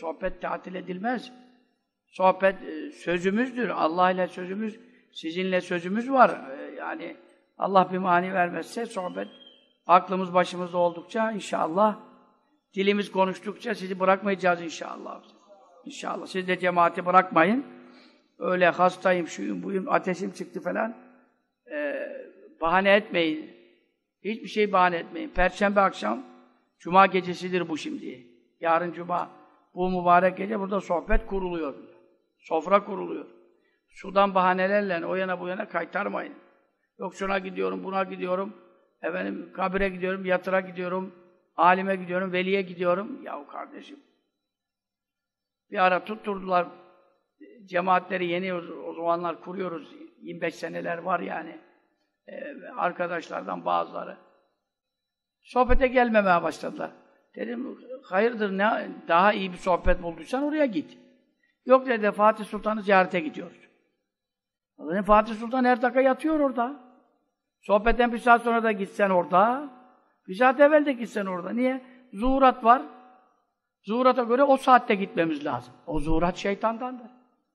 Sohbet tatil edilmez. Sohbet sözümüzdür. Allah ile sözümüz, sizinle sözümüz var. Yani Allah bir mani vermezse sohbet aklımız başımızda oldukça inşallah dilimiz konuştukça sizi bırakmayacağız inşallah. İnşallah. Siz de cemaati bırakmayın. Öyle hastayım, şuyum, buyum, ateşim çıktı falan. Bahane etmeyin. Hiçbir şey bahane etmeyin. Perşembe akşam, Cuma gecesidir bu şimdi. Yarın Cuma. Bu mübarek gece burada sohbet kuruluyor. Sofra kuruluyor. Sudan bahanelerle o yana bu yana kaytarmayın. Yok şuna gidiyorum, buna gidiyorum. Efendim kabire gidiyorum, yatıra gidiyorum. Alime gidiyorum, veliye gidiyorum. Yahu kardeşim. Bir ara tutturdular. Cemaatleri yeni o zamanlar kuruyoruz. 25 seneler var yani. Arkadaşlardan bazıları. Sohbete gelmemeye başladılar. Dedim, hayırdır ne daha iyi bir sohbet bulduysan oraya git. Yok dedi, Fatih Sultan'ı ziyarete gidiyoruz. Dedim, Fatih Sultan her dakika yatıyor orada. Sohbetten bir saat sonra da gitsen orada. Bir saat evvel de gitsen orada. Niye? Zuhurat var. Zuhurata göre o saatte gitmemiz lazım. O zuhurat şeytandandır.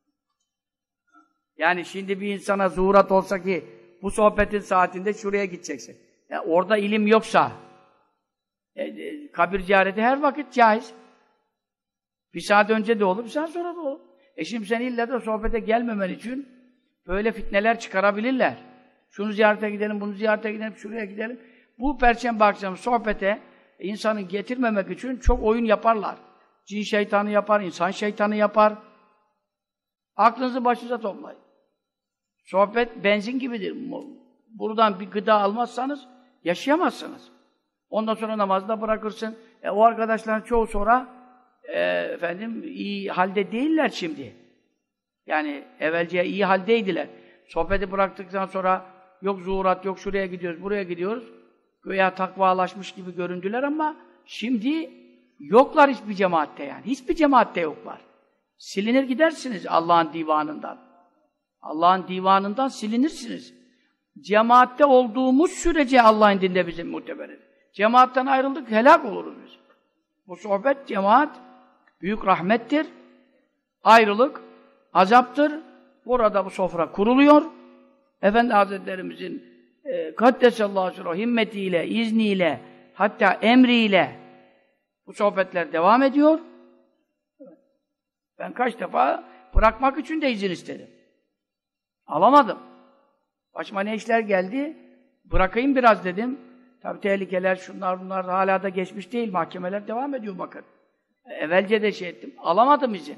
Yani şimdi bir insana zuhurat olsa ki bu sohbetin saatinde şuraya gideceksin. Yani orada ilim yoksa kabir ziyareti her vakit caiz. Bir saat önce de olur, bir saat sonra da olur. Şimdi sen illa da sohbete gelmemen için böyle fitneler çıkarabilirler. Şunu ziyarete gidelim, bunu ziyarete gidelim, şuraya gidelim. Bu perşembe akşamı sohbete insanı getirmemek için çok oyun yaparlar. Cin şeytanı yapar, insan şeytanı yapar. Aklınızı başınıza toplayın. Sohbet benzin gibidir. Buradan bir gıda almazsanız yaşayamazsınız. Ondan sonra namazda bırakırsın. O arkadaşların çoğu sonra iyi halde değiller şimdi. Yani evvelce iyi haldeydiler. Sohbeti bıraktıktan sonra yok zuhurat, yok şuraya gidiyoruz, buraya gidiyoruz. Güya takvalaşmış gibi göründüler ama şimdi yoklar hiçbir cemaatte yani. Hiçbir cemaatte yoklar. Silinir gidersiniz Allah'ın divanından. Allah'ın divanından silinirsiniz. Cemaatte olduğumuz sürece Allah'ın dinde bizim muteberdir. Cemaatten ayrıldık, helak oluruz biz. Bu sohbet, cemaat büyük rahmettir. Ayrılık azaptır. Burada bu sofra kuruluyor. Efendi Hazretlerimizin Kaddesallahu sirruhu himmetiyle, izniyle, hatta emriyle bu sohbetler devam ediyor. Ben kaç defa bırakmak için de izin istedim. Alamadım. Başıma ne işler geldi? Bırakayım biraz dedim. Tabii tehlikeler, şunlar bunlar hala da geçmiş değil. Mahkemeler devam ediyor bakın. Evvelce de şey ettim. Alamadım izin.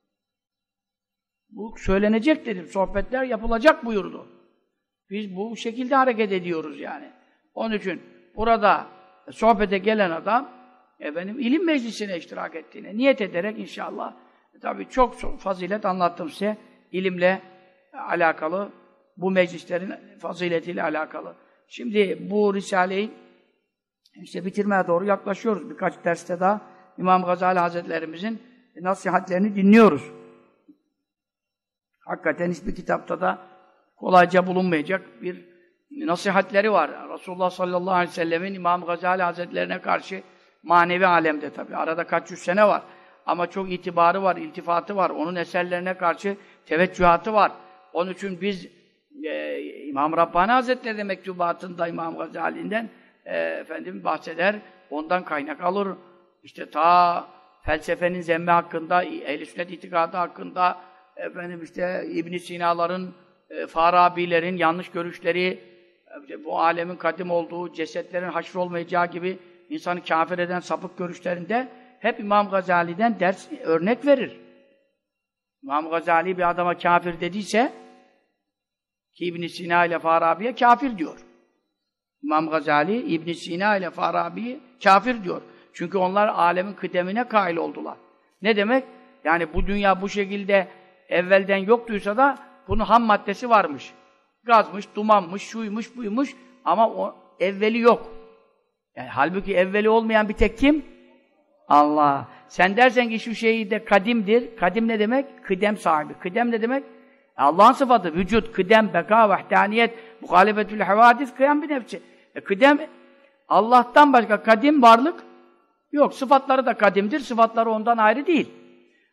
Bu söylenecek dedim. Sohbetler yapılacak buyurdu. Biz bu şekilde hareket ediyoruz yani. Onun için burada sohbete gelen adam ilim meclisine iştirak ettiğine niyet ederek inşallah tabii çok fazilet anlattım size. İlimle alakalı, bu meclislerin faziletiyle alakalı. Şimdi bu Risale'yi işte bitirmeye doğru yaklaşıyoruz. Birkaç derste daha İmam Gazali Hazretlerimizin nasihatlerini dinliyoruz. Hakikaten hiçbir kitapta da kolayca bulunmayacak bir nasihatleri var. Resulullah sallallahu aleyhi ve sellemin İmam Gazali Hazretlerine karşı manevi alemde tabii. Arada kaç yüz sene var. Ama çok itibarı var, iltifatı var. Onun eserlerine karşı teveccühatı var. Onun için biz İmam Rabbani Hazretleri de mektubatında İmam Gazali'nden bahseder. Ondan kaynak alır. İşte ta felsefenin zemmi hakkında, ehl-i sünnet itikadı hakkında İbn Sina'ların, Farabi'lerin yanlış görüşleri, bu alemin kadim olduğu, cesetlerin haşr olmayacağı gibi insanı kâfir eden sapık görüşlerinde hep İmam Gazali'den ders, örnek verir. İmam Gazali bir adama kâfir dediyse ki İbn Sina ile Farabi'ye kâfir diyor. İmam Gazali İbn Sina ile Farabi'ye kâfir diyor. Çünkü onlar alemin kıdemine kail oldular. Ne demek? Yani bu dünya bu şekilde evvelden yoktuysa da bunun ham maddesi varmış. Gazmış, dumanmış, şuymuş, buymuş ama o evveli yok. Yani halbuki evveli olmayan bir tek kim? Allah. Sen dersen ki şu şey de kadimdir. Kadim ne demek? Kıdem sahibi. Kıdem ne demek? Allah'ın sıfatı. Vücut, kıdem, beka, vahdaniyet, muhalefetül havadis, kıyam bir nefsi. Kıdem, Allah'tan başka kadim varlık yok. Sıfatları da kadimdir. Sıfatları ondan ayrı değil.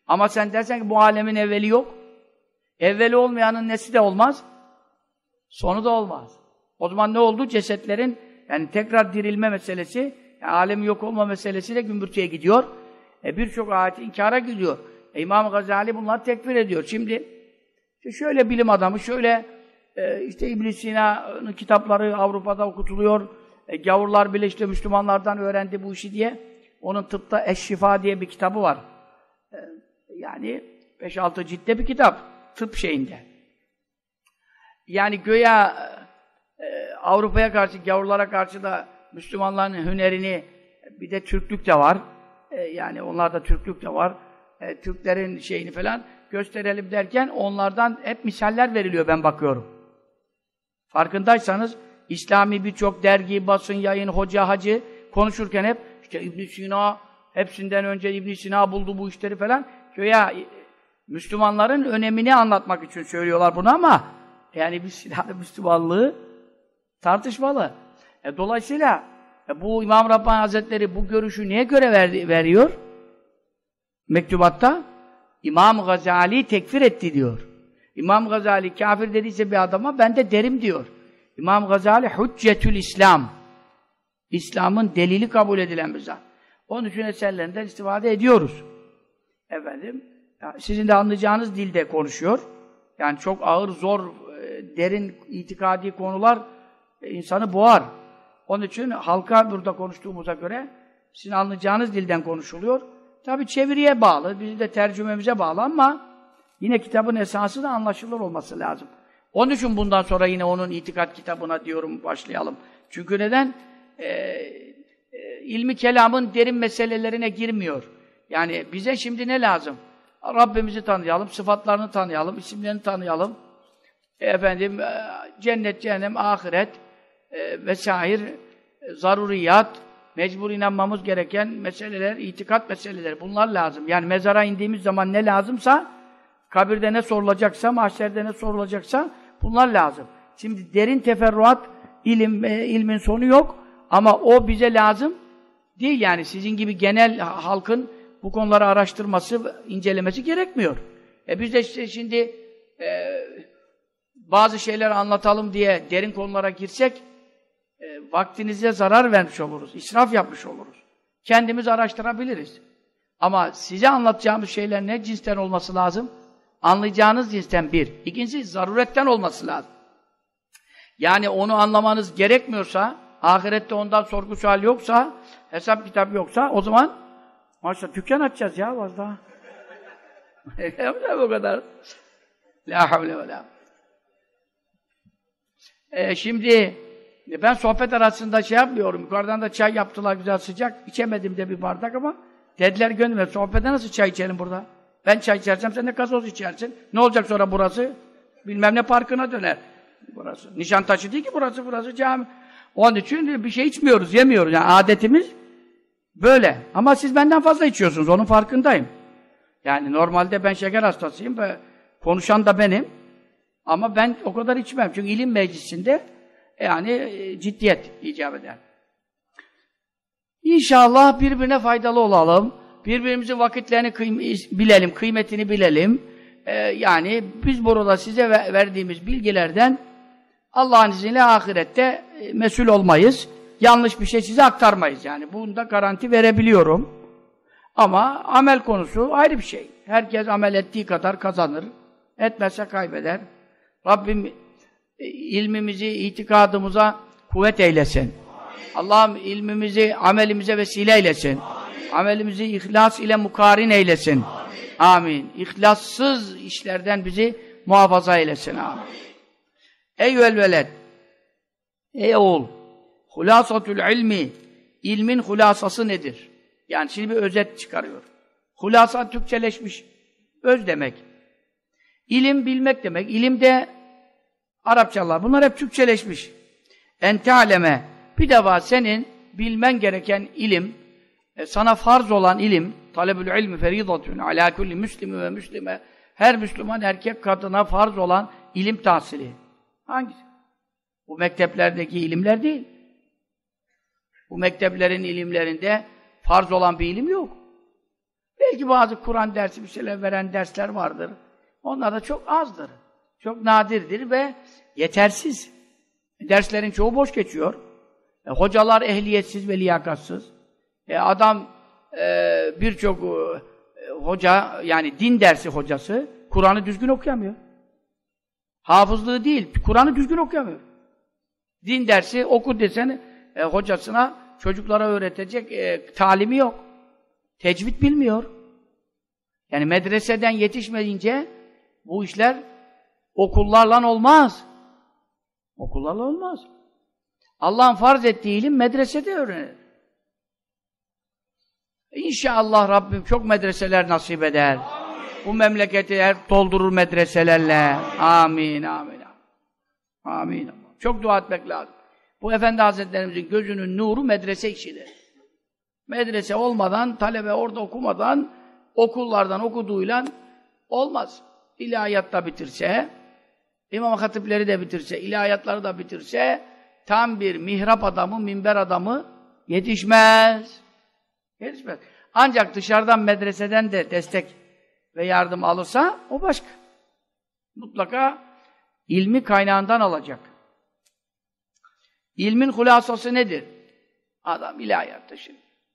Ama sen dersen ki bu alemin evveli yok. Evveli olmayanın nesi de olmaz, sonu da olmaz. O zaman ne oldu? Cesetlerin yani tekrar dirilme meselesi, yani alemin yok olma meselesiyle gümbürtüye gidiyor. Birçok ayeti inkara gidiyor. İmam Gazali bunları tekfir ediyor. Şimdi şöyle bilim adamı, şöyle işte İbn Sina'nın kitapları Avrupa'da okutuluyor. Gavurlar bile işte Müslümanlardan öğrendi bu işi diye. Onun tıpta Eş-Şifa diye bir kitabı var. Yani 5-6 ciltte bir kitap. Tıp şeyinde. Yani göya Avrupa'ya karşı, gavurlara karşı da Müslümanların hünerini, bir de Türklük de var. Yani onlarda Türklük de var. Türklerin şeyini falan gösterelim derken onlardan hep misaller veriliyor, ben bakıyorum. Farkındaysanız İslami birçok dergi, basın, yayın, hoca, hacı konuşurken hep işte İbn Sina, hepsinden önce İbn Sina buldu bu işleri falan. Göya Müslümanların önemini anlatmak için söylüyorlar bunu ama yani Müslümanlığı tartışmalı. Dolayısıyla bu İmam Rabbani Hazretleri bu görüşü niye göre veriyor? Mektubatta İmam Gazali tekfir etti diyor. İmam Gazali kafir dediyse bir adama ben de derim diyor. İmam Gazali Hüccetül İslam. İslam'ın delili kabul edilen bir zat. Onun için eserlerinden istifade ediyoruz. Efendim, sizin de anlayacağınız dilde konuşuyor. Yani çok ağır, zor, derin itikadi konular insanı boğar. Onun için halka burada konuştuğumuza göre sizin anlayacağınız dilden konuşuluyor. Tabi çeviriye bağlı, bizim de tercümemize bağlı ama yine kitabın esası da anlaşılır olması lazım. Onun için bundan sonra yine onun itikat kitabına diyorum başlayalım. Çünkü neden? İlmi kelamın derin meselelerine girmiyor. Yani bize şimdi ne lazım? Rabbimizi tanıyalım, sıfatlarını tanıyalım, isimlerini tanıyalım. Efendim, cennet, cehennem, ahiret vesaire, zaruriyat, mecbur inanmamız gereken meseleler, itikat meseleleri, bunlar lazım. Yani mezara indiğimiz zaman ne lazımsa, kabirde ne sorulacaksa, mahşerde ne sorulacaksa bunlar lazım. Şimdi derin teferruat, ilmin sonu yok ama o bize lazım değil yani. Sizin gibi genel halkın bu konuları araştırması, incelemesi gerekmiyor. Biz de işte şimdi bazı şeyler anlatalım diye derin konulara girsek vaktinize zarar vermiş oluruz, israf yapmış oluruz. Kendimiz araştırabiliriz. Ama size anlatacağımız şeyler ne cinsten olması lazım? Anlayacağınız cinsten bir. İkincisi, zaruretten olması lazım. Yani onu anlamanız gerekmiyorsa, ahirette ondan sorgu sual yoksa, hesap kitap yoksa, o zaman maşallah dükkan açacağız ya az daha. Bu kadar. La havle ve la. Şimdi ben sohbet arasında şey yapmıyorum. Yukarıdan da çay yaptılar güzel sıcak. İçemedim de bir bardak ama dediler gönlüme sohbete nasıl çay içelim burada? Ben çay içersem sen de gazoz içersin. Ne olacak sonra burası? Bilmem ne parkına döner. Burası. Nişantaşı değil ki burası cami. Onun için bir şey içmiyoruz, yemiyoruz. Yani adetimiz böyle. Ama siz benden fazla içiyorsunuz. Onun farkındayım. Yani normalde ben şeker hastasıyım ve konuşan da benim. Ama ben o kadar içmem. Çünkü ilim meclisinde yani ciddiyet icap eder. İnşallah birbirine faydalı olalım. Birbirimizin vakitlerini bilelim, kıymetini bilelim. Yani biz burada size verdiğimiz bilgilerden Allah'ın izniyle ahirette mesul olmayız. Yanlış bir şey size aktarmayız yani. Bunda garanti verebiliyorum. Ama amel konusu ayrı bir şey. Herkes amel ettiği kadar kazanır. Etmezse kaybeder. Rabbim ilmimizi, itikadımıza kuvvet eylesin. Allah'ım ilmimizi, amelimize vesile eylesin. Amelimizi ihlas ile mukarin eylesin. Amin. İhlassız işlerden bizi muhafaza eylesin. Amin. Eyyüel veled. Ey oğul. Hulasatül ilmi. İlmin hulasası nedir? Yani şimdi bir özet çıkarıyor. Hulasa Türkçeleşmiş. Öz demek. İlim bilmek demek. İlim de Arapçalar. Bunlar hep Türkçeleşmiş. Ente aleme. Bir defa senin bilmen gereken ilim, sana farz olan ilim, talebül ilmi feridatun ala kulli müslimi ve müslime, her Müslüman erkek kadına farz olan ilim tahsili. Hangisi? Bu mekteplerdeki ilimler değil. Bu mekteplerin ilimlerinde farz olan bir ilim yok. Belki bazı Kur'an dersi bir şeyler veren dersler vardır. Onlar da çok azdır. Çok nadirdir ve yetersiz. Derslerin çoğu boş geçiyor. Hocalar ehliyetsiz ve liyakatsız. Adam birçok hoca, yani din dersi hocası, Kur'an'ı düzgün okuyamıyor. Hafızlığı değil, Kur'an'ı düzgün okuyamıyor. Din dersi oku desen hocasına, çocuklara öğretecek talimi yok. Tecvid bilmiyor. Yani medreseden yetişmeyince bu işler okullarla olmaz. Okullarla olmaz. Allah'ın farz ettiği ilim medresede öğrenir. İnşallah Rabbim çok medreseler nasip eder. Amin. Bu memleketi doldurur medreselerle. Amin, amin. Amin. Çok dua etmek lazım. Bu Efendi Hazretlerimizin gözünün nuru medrese işidir. Medrese olmadan, talebe orada okumadan, okullardan okuduğuyla olmaz. İlahiyat da bitirse, İmam Hatipleri de bitirse, ilahiyatları da bitirse, tam bir mihrap adamı, minber adamı yetişmez. Yetişmez. Ancak dışarıdan, medreseden de destek ve yardım alırsa, o başka. Mutlaka ilmi kaynağından alacak. İlmin hulasası nedir? Adam ilahiyat dışı.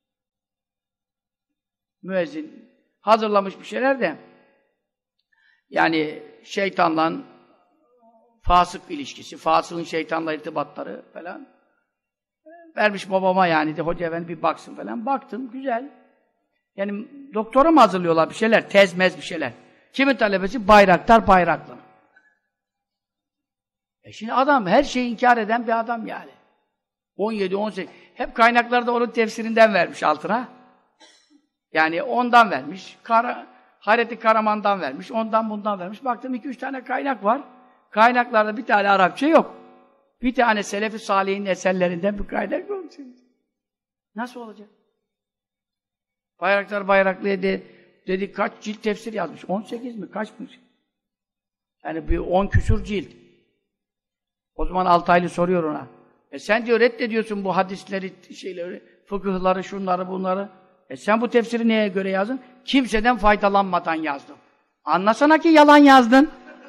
Müezzin hazırlamış bir şeyler de, yani şeytanla fasık ilişkisi, fasığın şeytanla irtibatları falan vermiş babama, yani de hoca efendi bir baksın falan. Baktım, güzel. Yani doktora mı hazırlıyorlar bir şeyler, tezmez bir şeyler. Kimin talebesi? Bayraktar Bayraklı. Şimdi adam her şeyi inkar eden bir adam yani. 17, 18. Hep kaynaklarda onun tefsirinden vermiş altına. Yani ondan vermiş. Hayrettin Karaman'dan vermiş. Ondan bundan vermiş. Baktım 2-3 tane kaynak var. Kaynaklarda bir tane Arapça yok. Bir tane Selefi Salih'in eserlerinden bir kaynak yok. Nasıl olacak? Bayraktar Bayraklı'ya dedi kaç cilt tefsir yazmış? 18 mi? Kaçmış? Yani bir 10 küsur cilt. O zaman Altaylı soruyor ona. Sen diyor reddediyorsun bu hadisleri, şeyleri, fıkıhları, şunları, bunları. Sen bu tefsiri neye göre yazdın? Kimseden faydalanmadan yazdım. Anlasana ki yalan yazdın.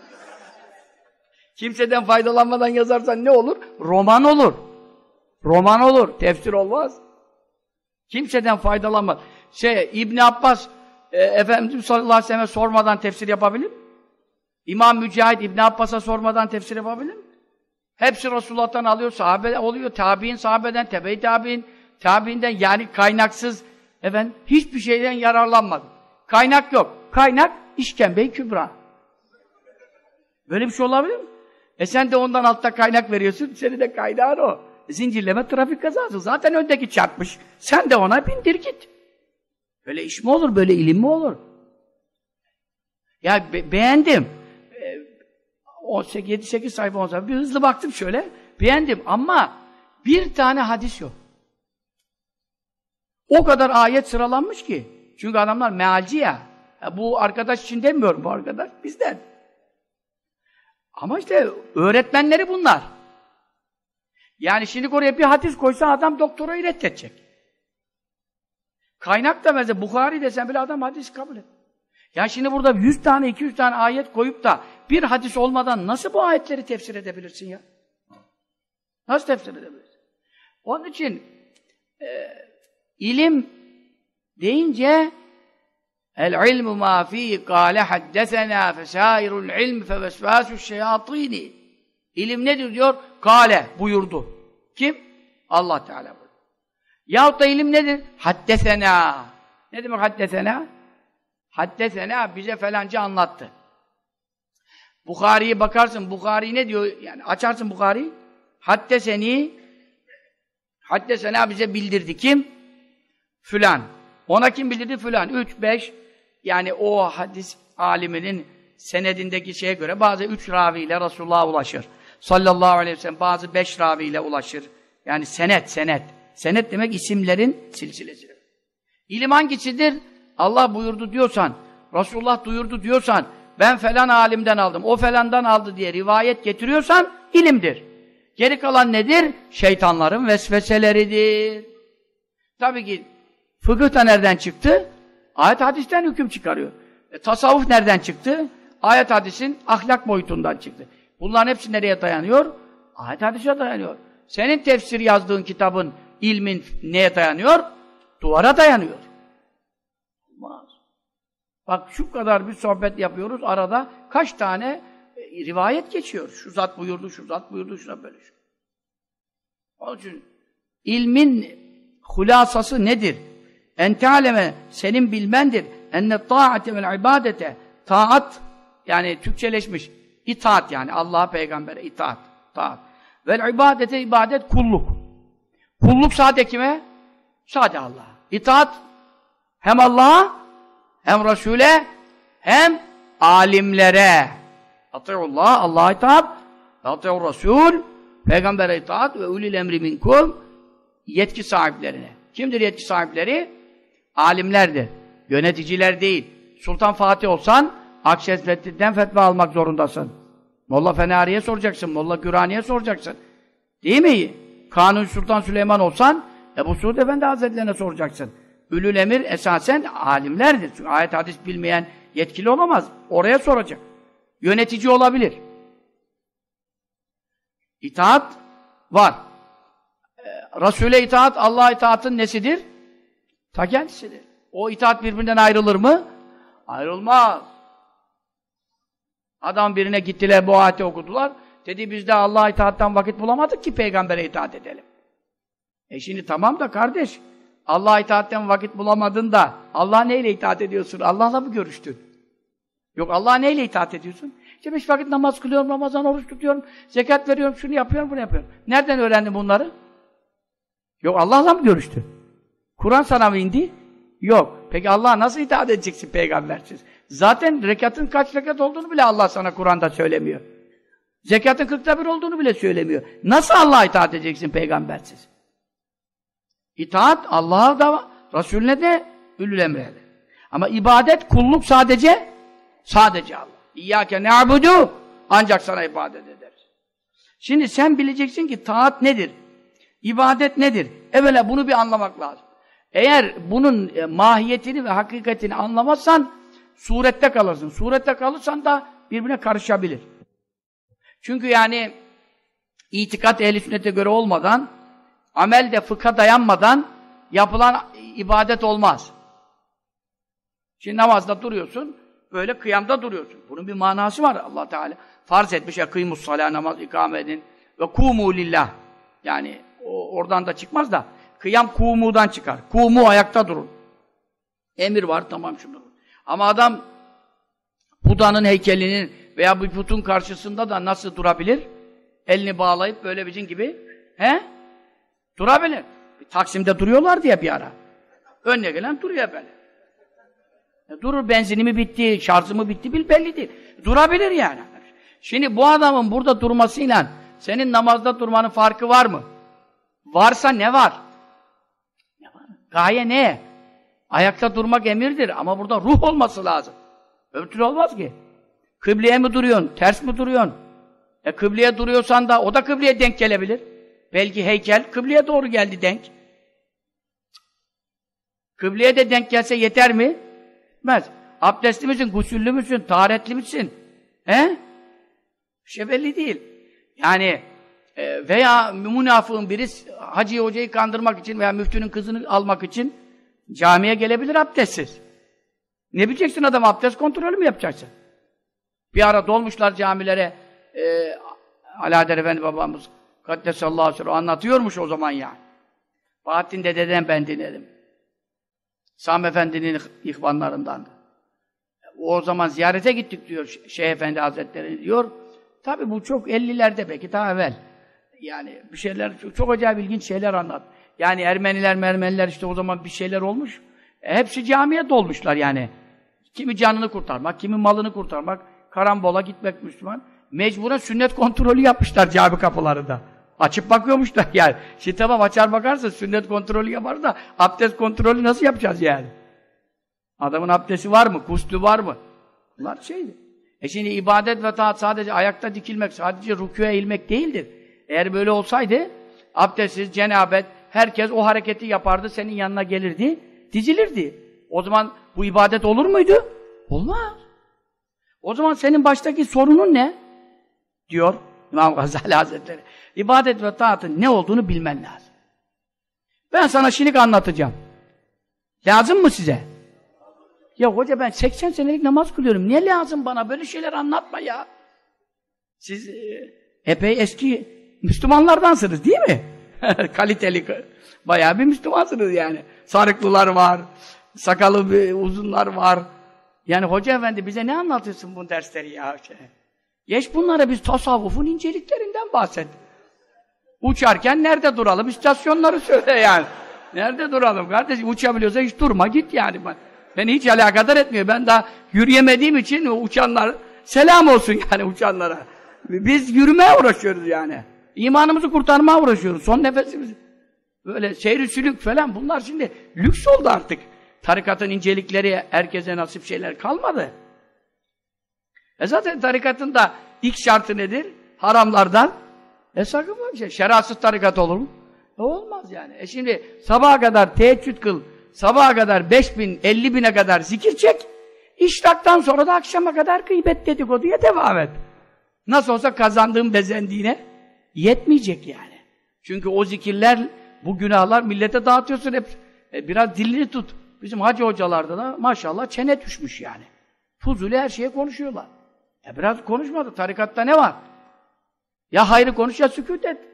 Kimseden faydalanmadan yazarsan ne olur? Roman olur. Roman olur. Tefsir olmaz. Kimseden faydalanmaz. İbn Abbas Efendimiz sallallahu aleyhi ve sellem'e sormadan tefsir yapabilir mi? İmam Mücahit İbn Abbas'a sormadan tefsir yapabilir mi? Hepsi Resulullah'tan alıyor, sahabe oluyor, tabi'in sahabeden, tebe-i tabi'inden, yani kaynaksız hiçbir şeyden yararlanmadı. Kaynak yok. Kaynak İşkembe-i Kübra. Böyle bir şey olabilir mi? Sen de ondan altta kaynak veriyorsun, senin de kaynağın o. Zincirleme trafik kazası. Zaten öndeki çarpmış. Sen de ona bindir git. Böyle iş mi olur, böyle ilim mi olur? Ya beğendim. 7-8 sayfa olsa bir hızlı baktım şöyle, beğendim ama bir tane hadis yok. O kadar ayet sıralanmış ki. Çünkü adamlar mealci ya. Bu arkadaş için demiyorum, bu arkadaş bizden. Ama işte öğretmenleri bunlar. Yani şimdi oraya bir hadis koysa adam doktorayı reddedecek. Kaynak da mesela Bukhari desen bile adam hadis kabul et. Ya şimdi burada 100 tane, 200 tane ayet koyup da bir hadis olmadan nasıl bu ayetleri tefsir edebilirsin ya? Nasıl tefsir edebilirsin? Onun için ilim deyince el-ilmu mâ fî kâle haddesenâ fesâirul ilm fevesvâsu'ş-şeyâtîni. İlim nedir diyor? Kâle buyurdu. Kim? Allah Teala buyurdu. Yahut da ilim nedir? Haddesenâ. Ne demek haddesenâ? Haddesena bize falanca anlattı. Bukhari'ye bakarsın, Bukhari ne diyor? Yani açarsın Bukhari'yi. Haddesena bize bildirdi. Kim? Fülan. Ona kim bildirdi? Fülan. 3, 5 yani o hadis aliminin senedindeki şeye göre bazı 3 raviyle Resulullah'a ulaşır. Sallallahu aleyhi ve sellem bazı 5 raviyle ulaşır. Yani senet. Senet demek isimlerin silsilesi. İlim hangisidir? Allah buyurdu diyorsan, Resulullah duyurdu diyorsan, ben falan alimden aldım, o falandan aldı diye rivayet getiriyorsan, ilimdir. Geri kalan nedir? Şeytanların vesveseleridir. Tabii ki fıkıh da nereden çıktı? Ayet hadisten hüküm çıkarıyor. Tasavvuf nereden çıktı? Ayet hadisin ahlak boyutundan çıktı. Bunların hepsi nereye dayanıyor? Ayet hadise dayanıyor. Senin tefsir yazdığın kitabın, ilmin neye dayanıyor? Duvara dayanıyor. Olmaz. Bak şu kadar bir sohbet yapıyoruz, arada kaç tane rivayet geçiyor. Şu zat buyurdu, şu zat buyurdu, şuna böyle. Onun için ilmin hulasası nedir? En te'aleme, senin bilmendir. Enne ta'ate vel ibadete, taat, yani Türkçeleşmiş, itaat yani, Allah'a, peygambere itaat, taat. Vel ibadete, ibadet, kulluk. Kulluk sade kime? Sade Allah'a. İtaat hem Allah'a, hem Resul'e, hem alimlere. Ati'ullah, Allah'a itaat, ati'ur Resul, peygambere itaat ve ulil emri minkum, yetki sahiplerine. Kimdir yetki sahipleri? Alimlerdir. Yöneticiler değil. Sultan Fatih olsan, Akşesvettin'den fetva almak zorundasın. Molla Fenari'ye soracaksın, Molla Gürani'ye soracaksın. Değil mi? Kanuni Sultan Süleyman olsan, Ebu Suud Efendi Hazretlerine soracaksın. Ülül emir esasen alimlerdir. Çünkü ayet hadis bilmeyen yetkili olamaz. Oraya soracak. Yönetici olabilir. İtaat var. Resul'e itaat, Allah'a itaatın nesidir? Ta kendisidir. O itaat birbirinden ayrılır mı? Ayrılmaz. Adam birine gittiler, bu ayeti okudular. Dedi biz de Allah'a itaattan vakit bulamadık ki peygambere itaat edelim. Şimdi tamam da kardeş, Allah'a itaatten vakit bulamadın da Allah'a neyle itaat ediyorsun? Allah'la mı görüştün? Yok, Allah'a neyle itaat ediyorsun? İşte 5 vakit namaz kılıyorum, Ramazan oruç tutuyorum, zekat veriyorum, şunu yapıyorum, bunu yapıyorum. Nereden öğrendin bunları? Yok, Allah'la mı görüştün? Kur'an sana mı indi? Yok. Peki Allah'a nasıl itaat edeceksin peygambersiz? Zaten rekatın kaç rekat olduğunu bile Allah sana Kur'an'da söylemiyor. Zekatın 40'ta 1 olduğunu bile söylemiyor. Nasıl Allah'a itaat edeceksin peygambersiz? İtaat Allah'a da, Resulüne de, ülül emre de. Ama ibadet, kulluk sadece Allah. İyyâke ne'abudu, ancak sana ibadet ederiz. Şimdi sen bileceksin ki taat nedir? İbadet nedir? Evvela bunu bir anlamak lazım. Eğer bunun mahiyetini ve hakikatini anlamazsan surette kalırsın. Surette kalırsan da birbirine karışabilir. Çünkü yani itikat ehl-i sünnete göre olmadan, amel de fıkha dayanmadan yapılan ibadet olmaz. Şimdi namazda duruyorsun, böyle kıyamda duruyorsun. Bunun bir manası var. Allah Teala farz etmiş, kıymus-salâ, namaz ikame edin ve kûmû lillah. Yani oradan da çıkmaz da kıyam kûmû'dan çıkar. Kûmû, ayakta durun. Emir var, tamam şunu. Ama adam Buda'nın heykelinin veya bir putun karşısında da nasıl durabilir? Elini bağlayıp böyle bizim gibi durabilir. Taksim'de duruyorlar diye bir ara. Önüne gelen duruyor böyle. Durur, benzini mi bitti, şarjı mı bitti belli değil. Durabilir yani. Şimdi bu adamın burada durmasıyla senin namazda durmanın farkı var mı? Varsa ne var? Ne var? Gaye ne? Ayakta durmak emirdir ama burada ruh olması lazım. Öbür türlü olmaz ki. Kıbleye mi duruyorsun? Ters mi duruyorsun? Kıbleye duruyorsan da o da kıbleye denk gelebilir. Belki heykel kıbleye doğru geldi denk. Kıbleye de denk gelse yeter mi? Etmez. Abdestli misin? Gusüllü müsün? Taharetli misin? Bir şey belli değil. Yani veya münafığın biri hacıyı hocayı kandırmak için veya müftünün kızını almak için camiye gelebilir abdestsiz. Ne bileceksin adam, abdest kontrolü mü yapacaksın? Bir ara dolmuşlar camilere, Alaeddin Efendi babamız Kaddesallahu aleyhi ve sellem anlatıyormuş o zaman yani. Bahattin dededen ben dinledim. Sami Efendi'nin ihvanlarındandı. O zaman ziyarete gittik diyor Şeyh Efendi Hazretleri diyor. Tabii bu çok 50'lerde belki daha evvel. Yani bir şeyler, çok acayip ilginç şeyler anlat. Yani Ermeniler işte o zaman bir şeyler olmuş. Hepsi camiye dolmuşlar yani. Kimi canını kurtarmak, kimi malını kurtarmak, karambola gitmek Müslüman. Mecburen sünnet kontrolü yapmışlar cami kapılarında. Açıp bakıyormuşlar yani. Şimdi tamam açar bakarsın sünnet kontrolü yapar da abdest kontrolü nasıl yapacağız yani? Adamın abdesti var mı? Guslu var mı? Bunlar şeydi. Şimdi ibadet ve taat sadece ayakta dikilmek, sadece rükûya eğilmek değildir. Eğer böyle olsaydı abdestsiz, cenabet, herkes o hareketi yapardı, senin yanına gelirdi, dizilirdi. O zaman Bu ibadet olur muydu? Olmaz. O zaman senin baştaki sorunun ne? Diyor İmam Gazali Hazretleri. İbadet ve taatın ne olduğunu bilmen lazım. Ben sana şimdi anlatacağım. Lazım mı size? Ya hoca ben 80 senelik namaz kılıyorum. Niye lazım bana? Böyle şeyler anlatma ya. Siz epey eski Müslümanlardansınız değil mi? Kaliteli, bayağı bir Müslümansınız yani. Sarıklılar var, sakalı uzunlar var. Yani hoca efendi bize ne anlatıyorsun bu dersleri ya? Geç bunlara, biz tasavvufun inceliklerinden bahset. Uçarken nerede duralım? İstasyonları söyle yani. Nerede duralım kardeşim? Uçabiliyorsa hiç durma, git yani. Beni hiç alakadar etmiyor. Ben daha yürüyemediğim için uçanlar, selam olsun yani uçanlara. Biz yürümeye uğraşıyoruz yani. İmanımızı kurtarmaya uğraşıyoruz. Son nefesimiz. Böyle seyri sülük falan, bunlar şimdi lüks oldu artık. Tarikatın incelikleri, herkese nasip şeyler kalmadı. Zaten tarikatın da ilk şartı nedir? Haramlardan sakınmak. Şeriatsız tarikat olur mu? Olmaz yani. Şimdi sabaha kadar teheccüd kıl, sabaha kadar 5.000, 50.000'e kadar zikir çek, işraktan sonra da akşama kadar gıybet dedikoduya devam et. Nasıl olsa kazandığın bezendiğine yetmeyecek yani. Çünkü o zikirler, bu günahlar millete dağıtıyorsun hep. Biraz dilini tut. Bizim hacı hocalarda da maşallah çene düşmüş yani. Fuzuli her şeye konuşuyorlar. Biraz konuşmadı. Tarikatta ne var? Ya hayrı konuş ya sükût et.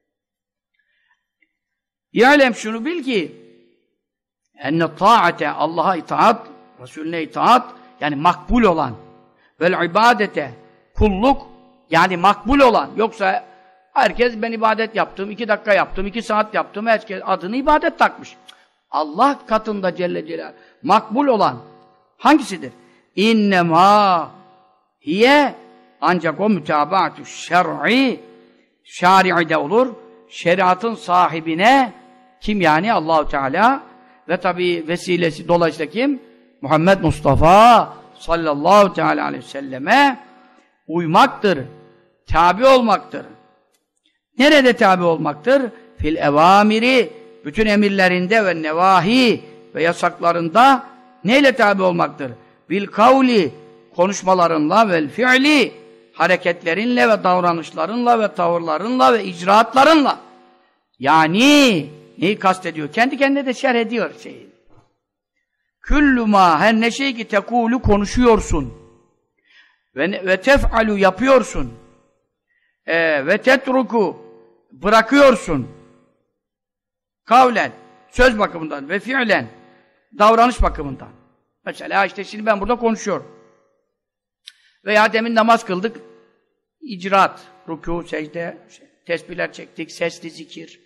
İ'lem, şunu bil ki enne ta'ate, Allah'a itaat, Resulüne itaat, yani makbul olan, vel ibadete, kulluk, yani makbul olan. Yoksa herkes ben ibadet yaptım, 2 dakika yaptım, 2 saat yaptım, herkes adını ibadet takmış. Allah katında Celle Celaluhu makbul olan hangisidir? İnnemâ hiye, ancak o mütabaatü şer'i, şari'de olur, şeriatın sahibine, kim yani? Allahu Teala ve tabi vesilesi dolayısıyla kim? Muhammed Mustafa sallallahu teala aleyhi ve selleme uymaktır, tabi olmaktır. Nerede tabi olmaktır? Fil evamiri, bütün emirlerinde ve nevahi ve yasaklarında neyle tabi olmaktır? Bil kavli, konuşmalarınla, vel fi'li, hareketlerinle ve davranışlarınla ve tavırlarınla ve icraatlarınla. Yani neyi kastediyor? Kendi kendine de şerh ediyor şeyi. Küllü ma, her ne şey ki tekulu, konuşuyorsun. Ve tef'alu, yapıyorsun. Ve tetruku, bırakıyorsun. Kavlen, söz bakımından ve fiilen, davranış bakımından. Mesela işte şimdi ben burada konuşuyorum. Veya demin namaz kıldık, icraat, rükû, secde, tesbihler çektik, sesli zikir.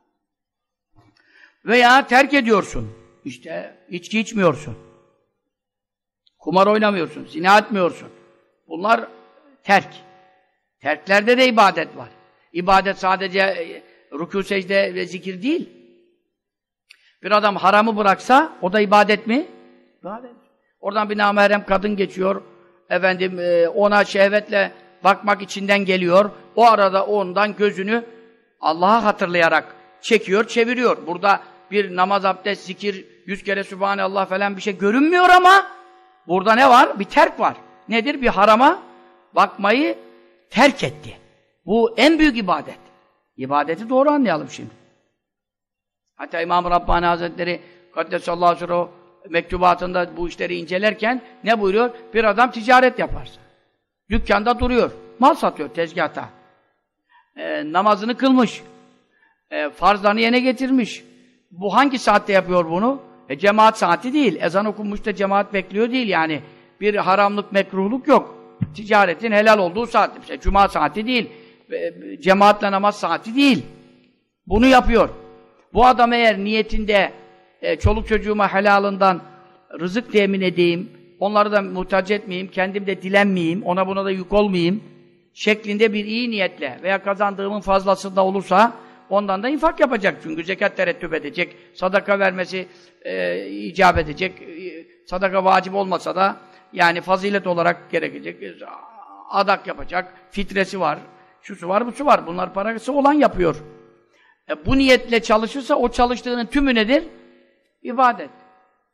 Veya terk ediyorsun. İşte içki içmiyorsun. Kumar oynamıyorsun, zina etmiyorsun. Bunlar terk. Terklerde de ibadet var. İbadet sadece rükû, secde ve zikir değil. Bir adam haramı bıraksa, o da ibadet mi? İbadet. Oradan bir namahrem kadın geçiyor, efendim ona şehvetle bakmak içinden geliyor. O arada ondan gözünü Allah'a hatırlayarak çekiyor, çeviriyor. Burada bir namaz, abdest, zikir, 100 kere Sübhanallah falan bir şey görünmüyor ama burada ne var? Bir terk var. Nedir? Bir harama bakmayı terk etti. Bu en büyük ibadet. İbadeti doğru anlayalım şimdi. Hatta İmam-ı Rabbani Hazretleri Kaddesallahu aleyhi mektubatında bu işleri incelerken ne buyuruyor? Bir adam ticaret yaparsa, dükkanda duruyor, mal satıyor tezgahta, namazını kılmış, farzlarını yerine getirmiş. Bu hangi saatte yapıyor bunu? Cemaat saati değil, ezan okunmuş da cemaat bekliyor değil yani. Bir haramlık, mekruhluk yok. Ticaretin helal olduğu saat, işte cuma saati değil, cemaatle namaz saati değil. Bunu yapıyor. Bu adam eğer niyetinde çoluk çocuğuma helalından rızık temin edeyim, onları da muhtaç etmeyeyim, kendim de dilenmeyeyim, ona buna da yük olmayayım şeklinde bir iyi niyetle veya kazandığımın fazlasında olursa ondan da infak yapacak. Çünkü zekat terettüp edecek, sadaka vermesi icap edecek, sadaka vacip olmasa da yani fazilet olarak gerekecek, adak yapacak, fitresi var, şusu var, busu var. Bunlar parası olan yapıyor. Bu niyetle çalışırsa o çalıştığının tümü nedir? İbadet.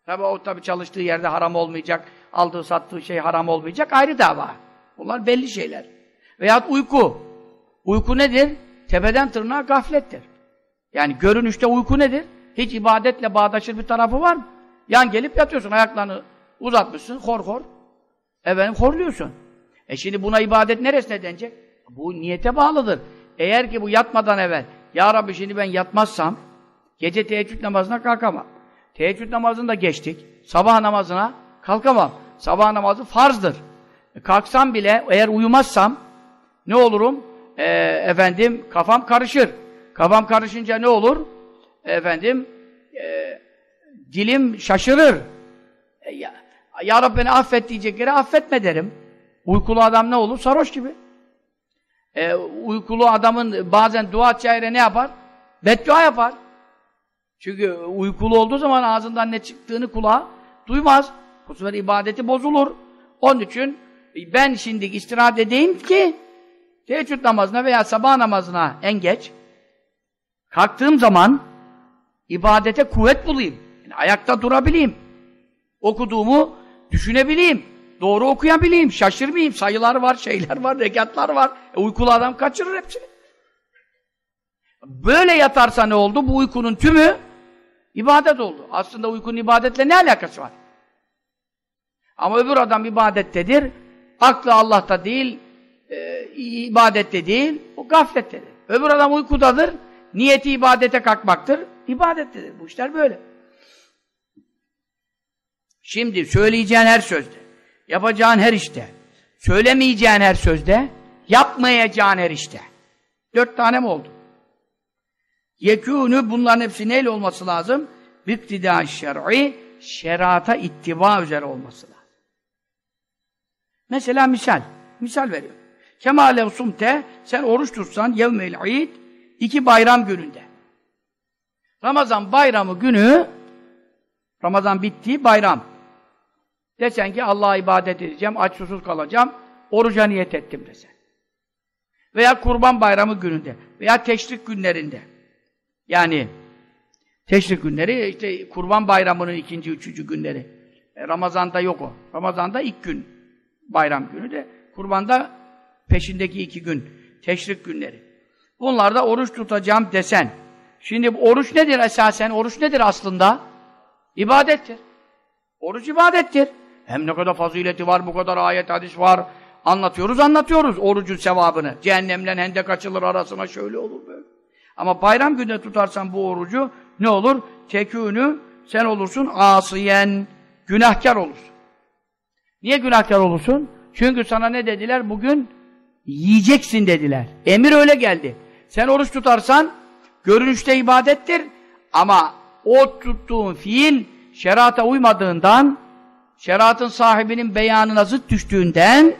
Tabii çalıştığı yerde haram olmayacak, aldığı sattığı şey haram olmayacak, ayrı dava. Bunlar belli şeyler. Veyahut uyku. Uyku nedir? Tepeden tırnağa gaflettir. Yani görünüşte uyku nedir? Hiç ibadetle bağdaşır bir tarafı var mı? Yan gelip yatıyorsun, ayaklarını uzatmışsın, hor. Horluyorsun. Şimdi buna ibadet neresine denecek? Bu niyete bağlıdır. Eğer ki bu yatmadan evvel, Ya Rabbi şimdi ben yatmazsam, gece teheccüd namazına kalkamam. Teheccüd namazını da geçtik. Sabah namazına kalkamam. Sabah namazı farzdır. Kalksam bile, eğer uyumazsam, ne olurum? Kafam karışır. Kafam karışınca ne olur? Dilim şaşırır. Ya Rabbi beni affet diyecek yere affetme derim. Uykulu adam ne olur? Sarhoş gibi. Uykulu adamın bazen dua edeceği yere ne yapar? Beddua yapar. Çünkü uykulu olduğu zaman ağzından ne çıktığını kulağı duymaz. Bu sefer ibadeti bozulur. Onun için ben şimdi istirahat edeyim ki teheccüd namazına veya sabah namazına en geç kalktığım zaman ibadete kuvvet bulayım. Yani ayakta durabileyim. Okuduğumu düşünebileyim. Doğru okuyabileyim. Şaşırmayayım. Sayılar var, şeyler var, rekatlar var. Uykulu adam kaçırır hepsini. Böyle yatarsa ne oldu? Bu uykunun tümü ibadet oldu. Aslında uykunun ibadetle ne alakası var? Ama öbür adam ibadettedir. Aklı Allah'ta değil, ibadette değil, o gaflettedir. Öbür adam uykudadır, niyeti ibadete kalkmaktır, ibadettedir. Bu işler böyle. Şimdi söyleyeceğin her sözde, yapacağın her işte, söylemeyeceğin her sözde, yapmayacağın her işte. 4 tane mi oldu? Yekûnü, bunların hepsi neyle olması lazım? Biktidâ şer'i, şerata ittiba üzere olması lazım. Mesela misal veriyorum. Kemâlev sumte, sen oruç tutsan yevmel id, 2 bayram gününde. Ramazan bayramı günü, Ramazan bittiği bayram. Desen ki Allah'a ibadet edeceğim, aç susuz kalacağım, oruca niyet ettim desen. Veya kurban bayramı gününde, veya teşrik günlerinde. Yani teşrik günleri, işte kurban bayramının 2. 3. günleri. Ramazan'da yok o. Ramazan'da ilk gün bayram günü de, kurbanda peşindeki 2 gün, teşrik günleri. Bunlarda oruç tutacağım desen. Şimdi oruç nedir esasen? Oruç nedir aslında? İbadettir. Oruç ibadettir. Hem ne kadar fazileti var, bu kadar ayet, hadis var. Anlatıyoruz orucun sevabını. Cehennemle hendek açılır arasına, şöyle olur böyle. Ama bayram günü tutarsan bu orucu ne olur? Tekûnü, sen olursun asiyen, günahkar olursun. Niye günahkar olursun? Çünkü sana ne dediler? Bugün yiyeceksin dediler. Emir öyle geldi. Sen oruç tutarsan görünüşte ibadettir ama o tuttuğun fiil şerata uymadığından, şeriatın sahibinin beyanına zıt düştüğünden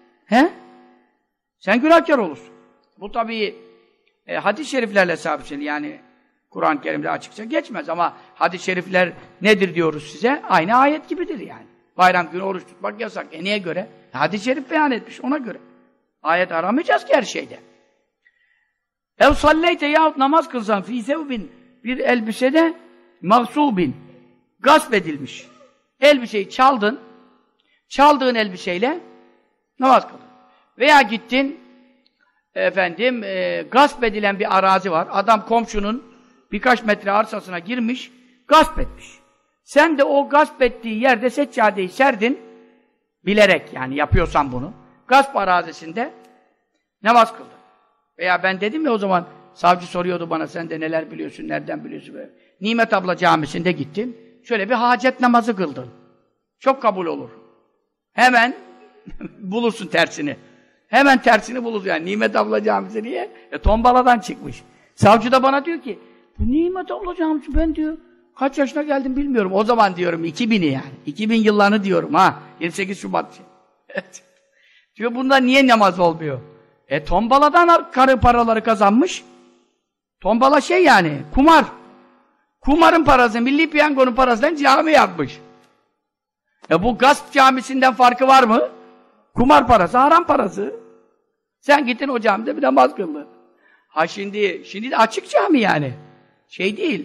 sen günahkar olursun. Bu tabii hadis-i şeriflerle sabit, yani Kur'an-ı Kerim'de açıkça geçmez ama hadis-i şerifler nedir diyoruz size? Aynı ayet gibidir yani. Bayram günü oruç tutmak yasak. Niye göre? Hadis-i şerif beyan etmiş, ona göre. Ayet aramayacağız ki her şeyde. Ev salleyte yahut namaz kılsan fî sevbin, bir elbisede mağsubin, gasp edilmiş. Elbiseyi çaldın, çaldığın elbiseyle namaz kıldın. Veya gittin, gasp edilen bir arazi var. Adam komşunun birkaç metre arsasına girmiş, gasp etmiş. Sen de o gasp ettiği yerde seccadeyi serdin, bilerek yani yapıyorsan bunu, gasp arazisinde namaz kıldın. Veya ben dedim ya o zaman, savcı soruyordu bana, sen de neler biliyorsun, nereden biliyorsun böyle. Nimet Abla Camisi'nde gittin, şöyle bir hacet namazı kıldın. Çok kabul olur. Hemen bulursun tersini. Hemen tersini bulursun yani. Nimet Abla Camisi niye? Tombaladan çıkmış. Savcı da bana diyor ki, bu Nimet Abla Camisi, ben diyor, kaç yaşına geldim bilmiyorum. O zaman diyorum 2000'i yani. 2000 yıllarını diyorum ha. 28 Şubat. Diyor bunda niye namaz olmuyor? Tombaladan karı paraları kazanmış. Tombala yani, kumar. Kumarın parası, Milli Piyango'nun parasından cami yapmış. Bu gasp camisinden farkı var mı? Kumar parası, haram parası. Sen gittin o camide bir namaz kıldın. Şimdi de açık cami yani. Değil.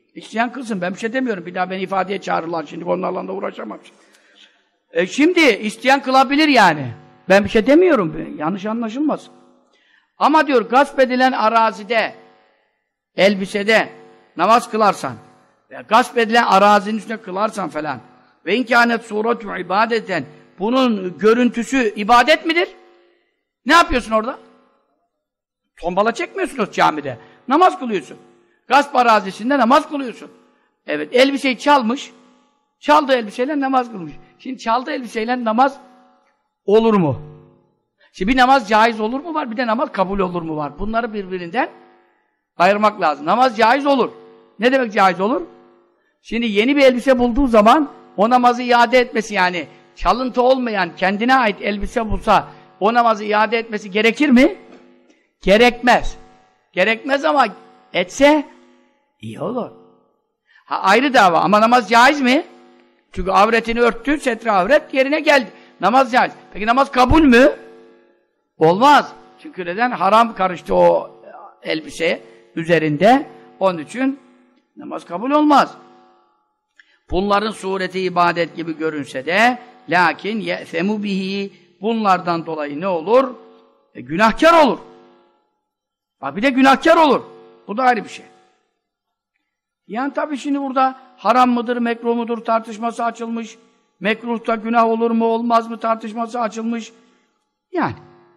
İsteyen kılsın. Ben bir şey demiyorum. Bir daha beni ifadeye çağırırlar. Şimdi onlarla da uğraşamam. Şimdi isteyen kılabilir yani. Ben bir şey demiyorum. Yanlış anlaşılmasın. Ama diyor gasp edilen arazide, elbisede namaz kılarsan, gasp edilen arazinin üstüne kılarsan falan ve inkânet sûretü ibadeten, bunun görüntüsü ibadet midir? Ne yapıyorsun orada? Tombala çekmiyorsunuz camide. Namaz kılıyorsun. Gasp arazisinde namaz kılıyorsun. Evet, elbiseyi çalmış. Çaldığı elbiseyle namaz kılmış. Şimdi çaldığı elbiseyle namaz olur mu? Şimdi bir namaz caiz olur mu var, bir de namaz kabul olur mu var. Bunları birbirinden ayırmak lazım. Namaz caiz olur. Ne demek caiz olur? Şimdi yeni bir elbise bulduğu zaman o namazı iade etmesi, yani çalıntı olmayan, kendine ait elbise bulsa o namazı iade etmesi gerekir mi? Gerekmez. Gerekmez ama etse iyi olur. Ha, ayrı dava ama namaz caiz mi? Çünkü avretini örttü, setre avret yerine geldi. Namaz caiz. Peki namaz kabul mü? Olmaz. Çünkü neden? Haram karıştı o elbise üzerinde. Onun için namaz kabul olmaz. Bunların sureti ibadet gibi görünse de lakin ye'femu bihi, bunlardan dolayı ne olur? Günahkar olur. Bak bir de günahkar olur. Bu da ayrı bir şey. Yani tabii şimdi burada haram mıdır, mekruh mudur tartışması açılmış. Mekruhta günah olur mu, olmaz mı tartışması açılmış. Yani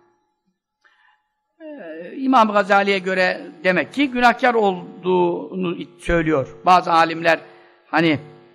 İmam Gazali'ye göre demek ki günahkar olduğunu söylüyor. Bazı alimler hani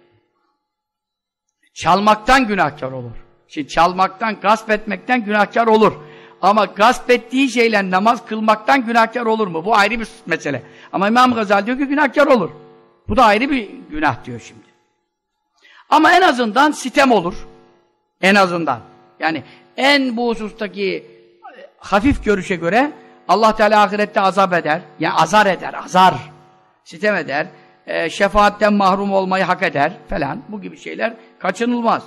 çalmaktan günahkar olur. Şimdi çalmaktan, gasp etmekten günahkar olur. Ama gasp ettiği şeyle namaz kılmaktan günahkar olur mu? Bu ayrı bir mesele. Ama İmam Gazali diyor ki günahkar olur. Bu da ayrı bir günah diyor şimdi. Ama en azından sitem olur. En azından. Yani en bu husustaki hafif görüşe göre Allah Teala ahirette azap eder. Yani azar eder, azar. Sitem eder. Şefaatten mahrum olmayı hak eder falan. Bu gibi şeyler kaçınılmaz.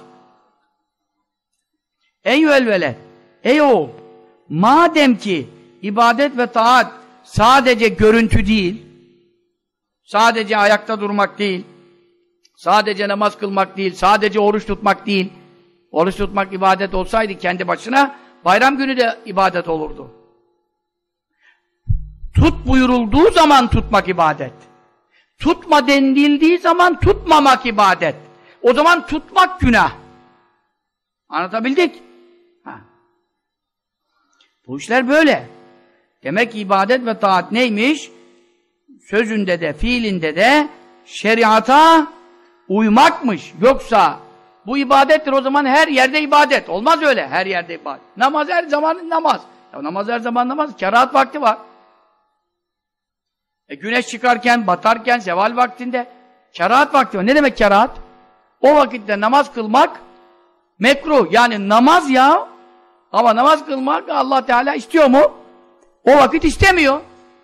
Eyyühelvele, ey oğul, madem ki ibadet ve taat sadece görüntü değil, sadece ayakta durmak değil, sadece namaz kılmak değil, sadece oruç tutmak değil, oruç tutmak ibadet olsaydı kendi başına, bayram günü de ibadet olurdu. Tut buyurulduğu zaman tutmak ibadet. Tutma denildiği zaman tutmamak ibadet. O zaman tutmak günah. Anlatabildik? Ha. Bu işler böyle. Demek ki ibadet ve taat neymiş? Sözünde de, fiilinde de şeriata uymakmış. Yoksa bu ibadettir, o zaman her yerde ibadet. Olmaz öyle, her yerde ibadet. Namaz her zaman namaz. Ya namaz her zaman namaz. Kerahat vakti var. Güneş çıkarken, batarken, zeval vaktinde kerahat vakti var. Ne demek kerahat? O vakitte namaz kılmak mekruh. Yani namaz ya. Ama namaz kılmak Allah Teala istiyor mu? O vakit istemiyor.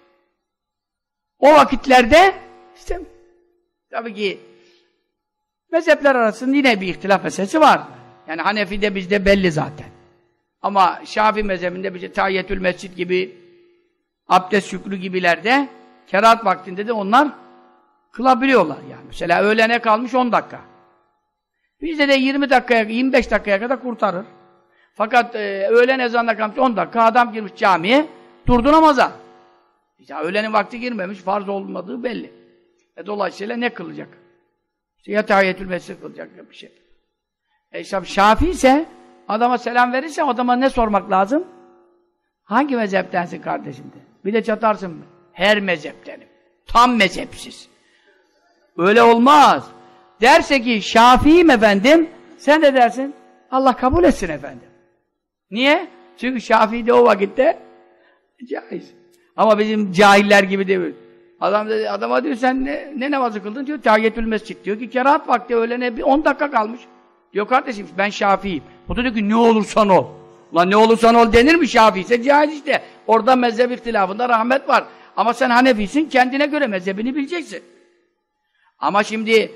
O vakitlerde istemiyor. Tabii ki mezhepler arasında yine bir ihtilaf meselesi var. Yani Hanefi'de bizde belli zaten. Ama Şafii mezhebinde bize tahiyyetül mescid gibi, abdest şükrü gibilerde kerahat vaktinde de onlar kılabiliyorlar yani. Mesela öğlene kalmış 10 dakika. Bizde de 20 dakikaya, 25 dakikaya kadar kurtarır. Fakat öğlen ezanına kalmış 10 dakika, adam girmiş camiye, durdu namaza. İşte öğlenin vakti girmemiş, farz olmadığı belli. Dolayısıyla ne kılacak? İşte ya tahiyyetül mescid kılacak ya bir şey. İşte Şafii ise adama selam verirse adama ne sormak lazım? Hangi mezheptensin kardeşim de? Bir de çatarsın mı? Her mezheptenim. Tam mezhepsiz. Öyle olmaz. Derse ki Şafii'yim efendim, sen de dersin Allah kabul etsin efendim. Niye? Çünkü Şafii de o vakitte caiz. Ama bizim cahiller gibi değil. Adama diyor sen ne namazı kıldın diyor, tahiyyetül mescid diyor ki kerahat vakti öğlene 10 dakika kalmış. Diyor kardeşim ben Şafii'yim. O da diyor ki ne olursan ol. Lan ne olursan ol denir mi Şafii ise caiz işte. Orada mezhep ihtilafında rahmet var. Ama sen Hanefisin, kendine göre mezhebini bileceksin. Ama şimdi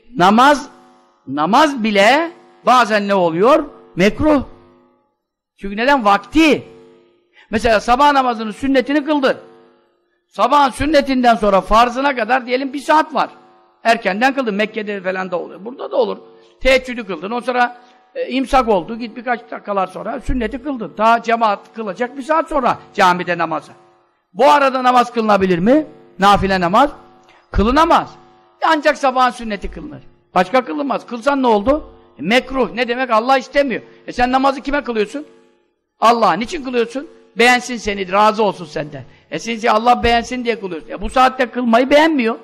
namaz bile bazen ne oluyor? Mekruh. Çünkü neden? Vakti. Mesela sabah namazının sünnetini kıldın. Sabahın sünnetinden sonra farzına kadar diyelim 1 saat var. Erkenden kıldın. Mekke'de falan da oluyor. Burada da olur. Teheccüdü kıldın. O sonra imsak oldu. Git birkaç dakikalar sonra sünneti kıldın. Daha cemaat kılacak bir saat sonra camide namazı. Bu arada namaz kılınabilir mi? Nafile namaz. Kılınamaz. Ancak sabahın sünneti kılınır. Başka kılınmaz. Kılsan ne oldu? Mekruh. Ne demek? Allah istemiyor. Sen namazı kime kılıyorsun? Allah'a. Niçin kılıyorsun? Beğensin seni, razı olsun senden. Sen Allah beğensin diye kılıyorsun. Bu saatte kılmayı beğenmiyor.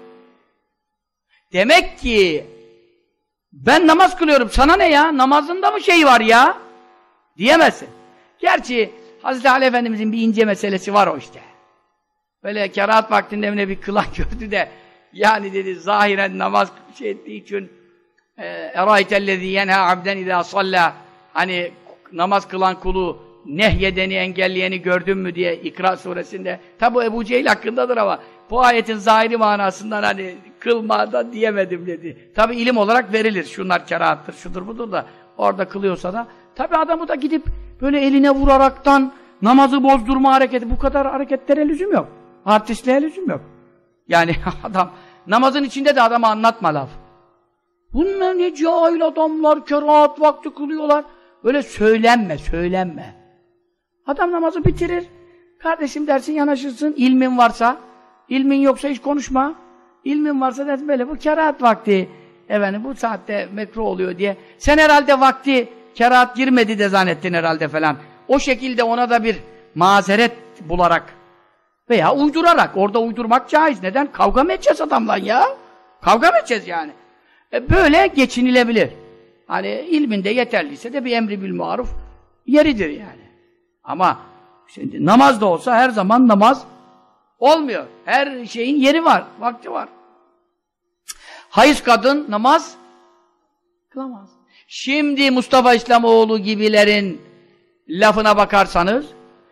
Demek ki ben namaz kılıyorum. Sana ne ya? Namazında mı şey var ya? Diyemezsin. Gerçi Hazreti Ali Efendimizin bir ince meselesi var o işte. Böyle kerahat vaktinde evine bir kılan gördü de yani dedi zahiren namaz şey ettiği için اَرَayْتَ يَنْهَا عَبْدًا اِذَا صَلَّى hani namaz kılan kulu nehyedeni, engelleyeni gördün mü diye İkra suresinde. Tabi Ebu Cehil hakkındadır ama bu ayetin zahiri manasından hani kılma da diyemedim dedi. Tabi ilim olarak verilir. Şunlar kerahattır, şudur budur da orada kılıyorsa da. Tabi adamı da gidip böyle eline vuraraktan namazı bozdurma hareketi, bu kadar hareketlere lüzum yok. Artistliğe lüzum yok. Yani adam, namazın içinde de adama anlatma laf. Bunlar ne cahil adamlar, kerahat vakti kılıyorlar. Böyle söylenme. Adam namazı bitirir. Kardeşim dersin, yanaşırsın. İlmin varsa, ilmin yoksa hiç konuşma. İlmin varsa dersin böyle, bu kerahat vakti. Efendim bu saatte mekruh oluyor diye. Sen herhalde vakti kerahat girmedi de zannettin herhalde falan. O şekilde ona da bir mazeret bularak veya uydurarak, orada uydurmak caiz. Neden? Kavga mı edeceğiz adamla ya? Kavga mı edeceğiz yani? Böyle geçinilebilir. Hani ilminde yeterliyse de bir emri bil maruf yeridir yani. Ama şimdi namaz da olsa her zaman namaz olmuyor. Her şeyin yeri var, vakti var. Hayız kadın namaz kılamaz. Şimdi Mustafa İslamoğlu gibilerin lafına bakarsanız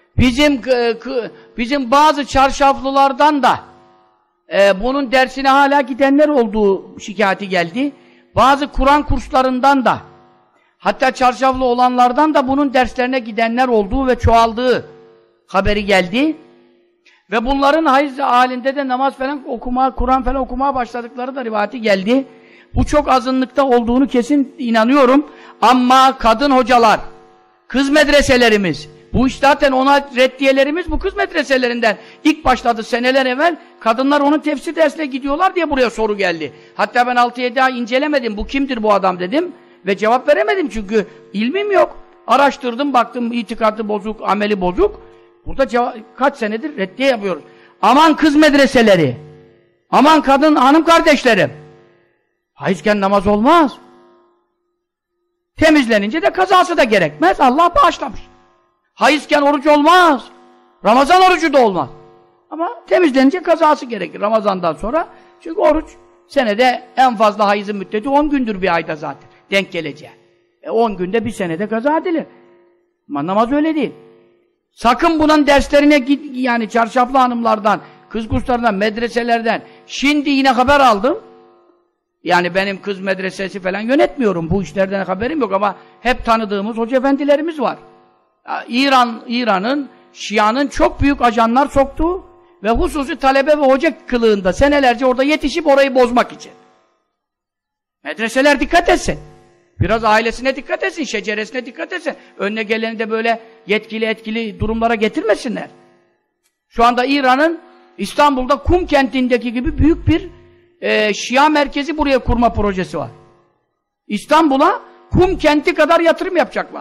bizim bazı çarşaflılardan da bunun dersine hala gidenler olduğu şikayeti geldi. Bazı Kur'an kurslarından da hatta çarşaflı olanlardan da bunun derslerine gidenler olduğu ve çoğaldığı haberi geldi. Ve bunların hayız halinde de namaz falan okuma, Kur'an falan okumaya başladıkları da rivayeti geldi. Bu çok azınlıkta olduğunu kesin inanıyorum. Ama kadın hocalar, kız medreselerimiz, bu iş zaten ona reddiyelerimiz bu kız medreselerinden ilk başladı seneler evvel. Kadınlar onun tefsir dersine gidiyorlar diye buraya soru geldi. Hatta ben 6-7 ay incelemedim. Bu kimdir bu adam dedim. Ve cevap veremedim çünkü ilmim yok. Araştırdım, baktım itikadı bozuk, ameli bozuk. Burada kaç senedir reddiye yapıyoruz. Aman kız medreseleri, aman kadın hanım kardeşlerim. Hayızken namaz olmaz. Temizlenince de kazası da gerekmez. Allah bağışlamış. Hayızken oruç olmaz. Ramazan orucu da olmaz. Ama temizlenince kazası gerekir Ramazan'dan sonra. Çünkü oruç senede en fazla hayızın müddeti 10 gündür bir ayda zaten. Denk geleceği. 10 günde bir senede kaza edilir. Ama namaz öyle değil. Sakın bunun derslerine git, yani çarşaflı hanımlardan, kız kurslarından, medreselerden. Şimdi yine haber aldım. Yani benim kız medresesi falan yönetmiyorum. Bu işlerden haberim yok ama hep tanıdığımız hoca efendilerimiz var. İran'ın, Şia'nın çok büyük ajanlar soktuğu ve hususi talebe ve hoca kılığında senelerce orada yetişip orayı bozmak için. Medreseler dikkat etsin. Biraz ailesine dikkat etsin, şeceresine dikkat etsin. Önüne geleni de böyle yetkili etkili durumlara getirmesinler. Şu anda İran'ın İstanbul'da Kum kentindeki gibi büyük bir Şia merkezi buraya kurma projesi var. İstanbul'a Kum kenti kadar yatırım yapacaklar.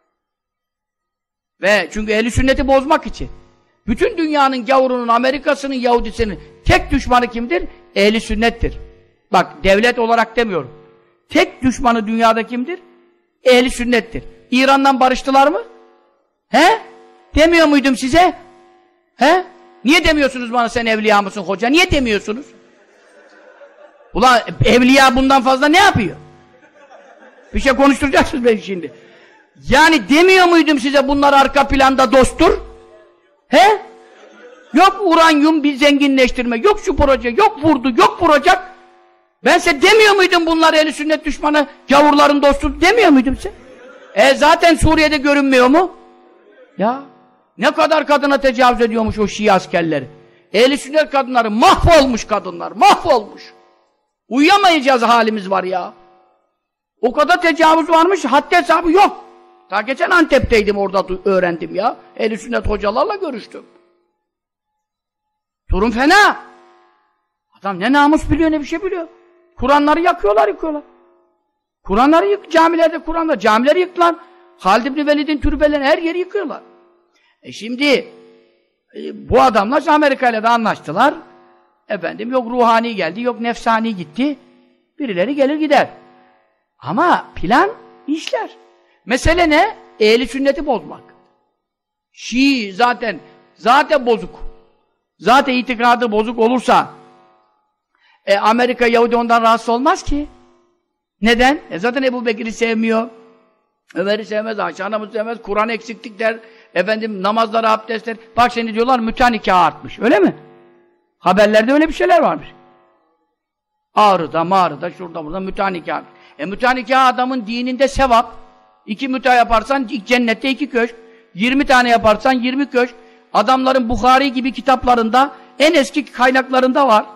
Ve çünkü ehl-i sünneti bozmak için. Bütün dünyanın gavurunun, Amerika'sının, Yahudisinin tek düşmanı kimdir? Ehl-i sünnettir. Bak devlet olarak demiyorum. Tek düşmanı dünyada kimdir? Ehl-i sünnettir. İran'dan barıştılar mı? He? Demiyor muydum size? He? Niye demiyorsunuz bana sen evliya mısın hoca? Niye demiyorsunuz? Ulan evliya bundan fazla ne yapıyor? Bir şey konuşturacaksınız beni şimdi. Yani demiyor muydum size bunlar arka planda dosttur? He? Yok uranyum bir zenginleştirme, yok şu proje, yok vurdu, yok vuracak. Ben size demiyor muydum bunlar ehl-i sünnet düşmanı, gavurların dostu demiyor muydum size? Zaten Suriye'de görünmüyor mu? Ya ne kadar kadına tecavüz ediyormuş o Şii askerleri. Ehl-i sünnet kadınları mahvolmuş kadınlar, mahvolmuş. Uyuyamayacağız halimiz var ya. O kadar tecavüz varmış, haddi hesabı yok. Daha geçen Antep'teydim, orada öğrendim ya. Ehl-i sünnet hocalarla görüştüm. Durum fena. Adam ne namus biliyor, ne bir şey biliyor. Kur'anları yakıyorlar, yıkıyorlar. Kur'anları camilerde Kur'anlar, camileri yıktılar. Halid ibn Velid'in türbelerini, her yeri yıkıyorlar. Şimdi bu adamlar Amerika ile de anlaştılar. Efendim yok ruhani geldi, yok nefsani gitti. Birileri gelir gider. Ama plan işler. Mesele ne? Ehl-i sünneti bozmak. Şii zaten bozuk. Zaten itikadı bozuk olursa Amerika Yahudi ondan rahatsız olmaz ki. Neden? Zaten Ebu Bekir'i sevmiyor. Ömer'i sevmez, Ayşe anamızı sevmez, Kur'an eksiklik der, efendim namazlara abdestler. Bak şimdi diyorlar müteah nikahı artmış, öyle mi? Haberlerde öyle bir şeyler varmış. Ağrı'da, Mağrı'da, şurada burada müteah nikahı. Müteah nikahı adamın dininde sevap. 2 müteah yaparsan cennette 2 köşk. 20 tane yaparsan 20 köşk. Adamların Bukhari gibi kitaplarında, en eski kaynaklarında var.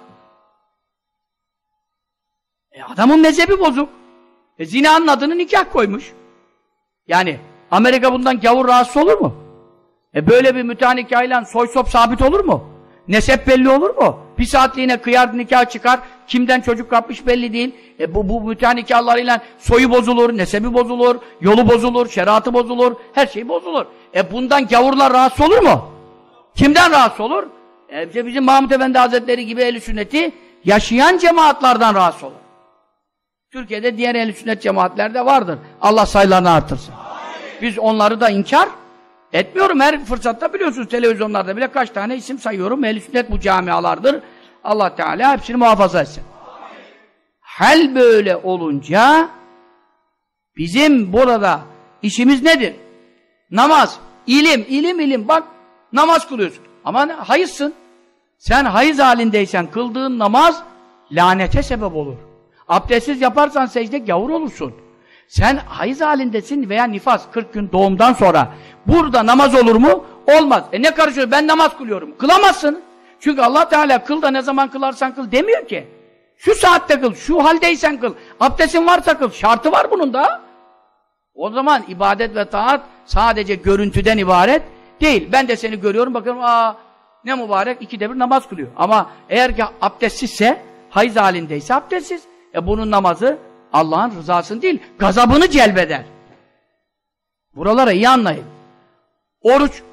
Adamın mezhebi bozuk. Zinanın adını nikah koymuş. Yani Amerika bundan gavur rahatsız olur mu? Böyle bir müteah nikahıyla soy sop sabit olur mu? Nesep belli olur mu? Bir saatliğine kıyar nikah çıkar, kimden çocuk kapmış belli değil. Bu müteah nikahlarıyla soyu bozulur, nesebi bozulur, yolu bozulur, şeriatı bozulur, her şey bozulur. Bundan gavurlar rahatsız olur mu? Kimden rahatsız olur? İşte bizim Mahmud Efendi Hazretleri gibi ehl-i sünneti yaşayan cemaatlardan rahatsız olur. Türkiye'de diğer ehl-i sünnet cemaatlerde vardır. Allah sayılarını artırsın. Biz onları da inkar etmiyorum. Her fırsatta biliyorsunuz televizyonlarda bile kaç tane isim sayıyorum. Ehl-i sünnet bu camialardır. Allah Teala hepsini muhafaza etsin. Hal böyle olunca bizim burada işimiz nedir? Namaz, ilim. Bak namaz kılıyorsun. Ama hayızsın. Sen hayız halindeysen kıldığın namaz lanete sebep olur. Abdestsiz yaparsan secde gavur olursun. Sen hayız halindesin veya nifas 40 gün doğumdan sonra. Burada namaz olur mu? Olmaz. Ne karışıyor? Ben namaz kılıyorum. Kılamazsın. Çünkü Allah Teala kıl da ne zaman kılarsan kıl demiyor ki. Şu saatte kıl, şu haldeysen kıl. Abdestin varsa kıl. Şartı var bunun da. O zaman ibadet ve taat sadece görüntüden ibaret değil. Ben de seni görüyorum, bakıyorum, ne mübarek 2'de 1 namaz kılıyor. Ama eğer ki abdestsizse, hayız halindeyse abdestsiz. Bunun namazı Allah'ın rızasını değil, gazabını celbeder. Buralara iyi anlayın. Oruç.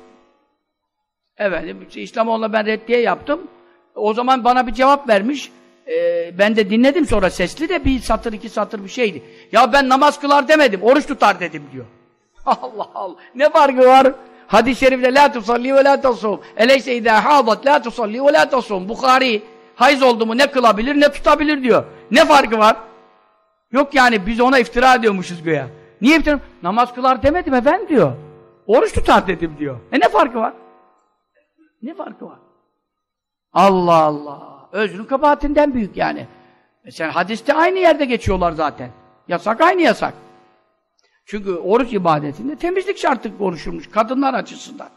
İslamoğlu'na ben reddiye yaptım. O zaman bana bir cevap vermiş. Ben de dinledim sonra sesli de 1 satır 2 satır bir şeydi. Ya ben namaz kılar demedim, oruç tutar dedim diyor. Allah Allah. Ne farkı var? Hadis-i şerifte la tusalli ve la tasum. Eleyse idâ hâdat la tusalli ve la tasum. Bukhari hayız oldu mu ne kılabilir ne tutabilir diyor. Ne farkı var? Yok yani biz ona iftira ediyormuşuz güya. Niye iftira? Namaz kılar demedim efendim diyor. Oruç tutar dedim diyor. Ne farkı var? Ne farkı var? Allah Allah. Özrün kabahatinden büyük yani. Sen hadiste aynı yerde geçiyorlar zaten. Yasak aynı yasak. Çünkü oruç ibadetinde temizlik şartı konuşulmuş kadınlar açısından.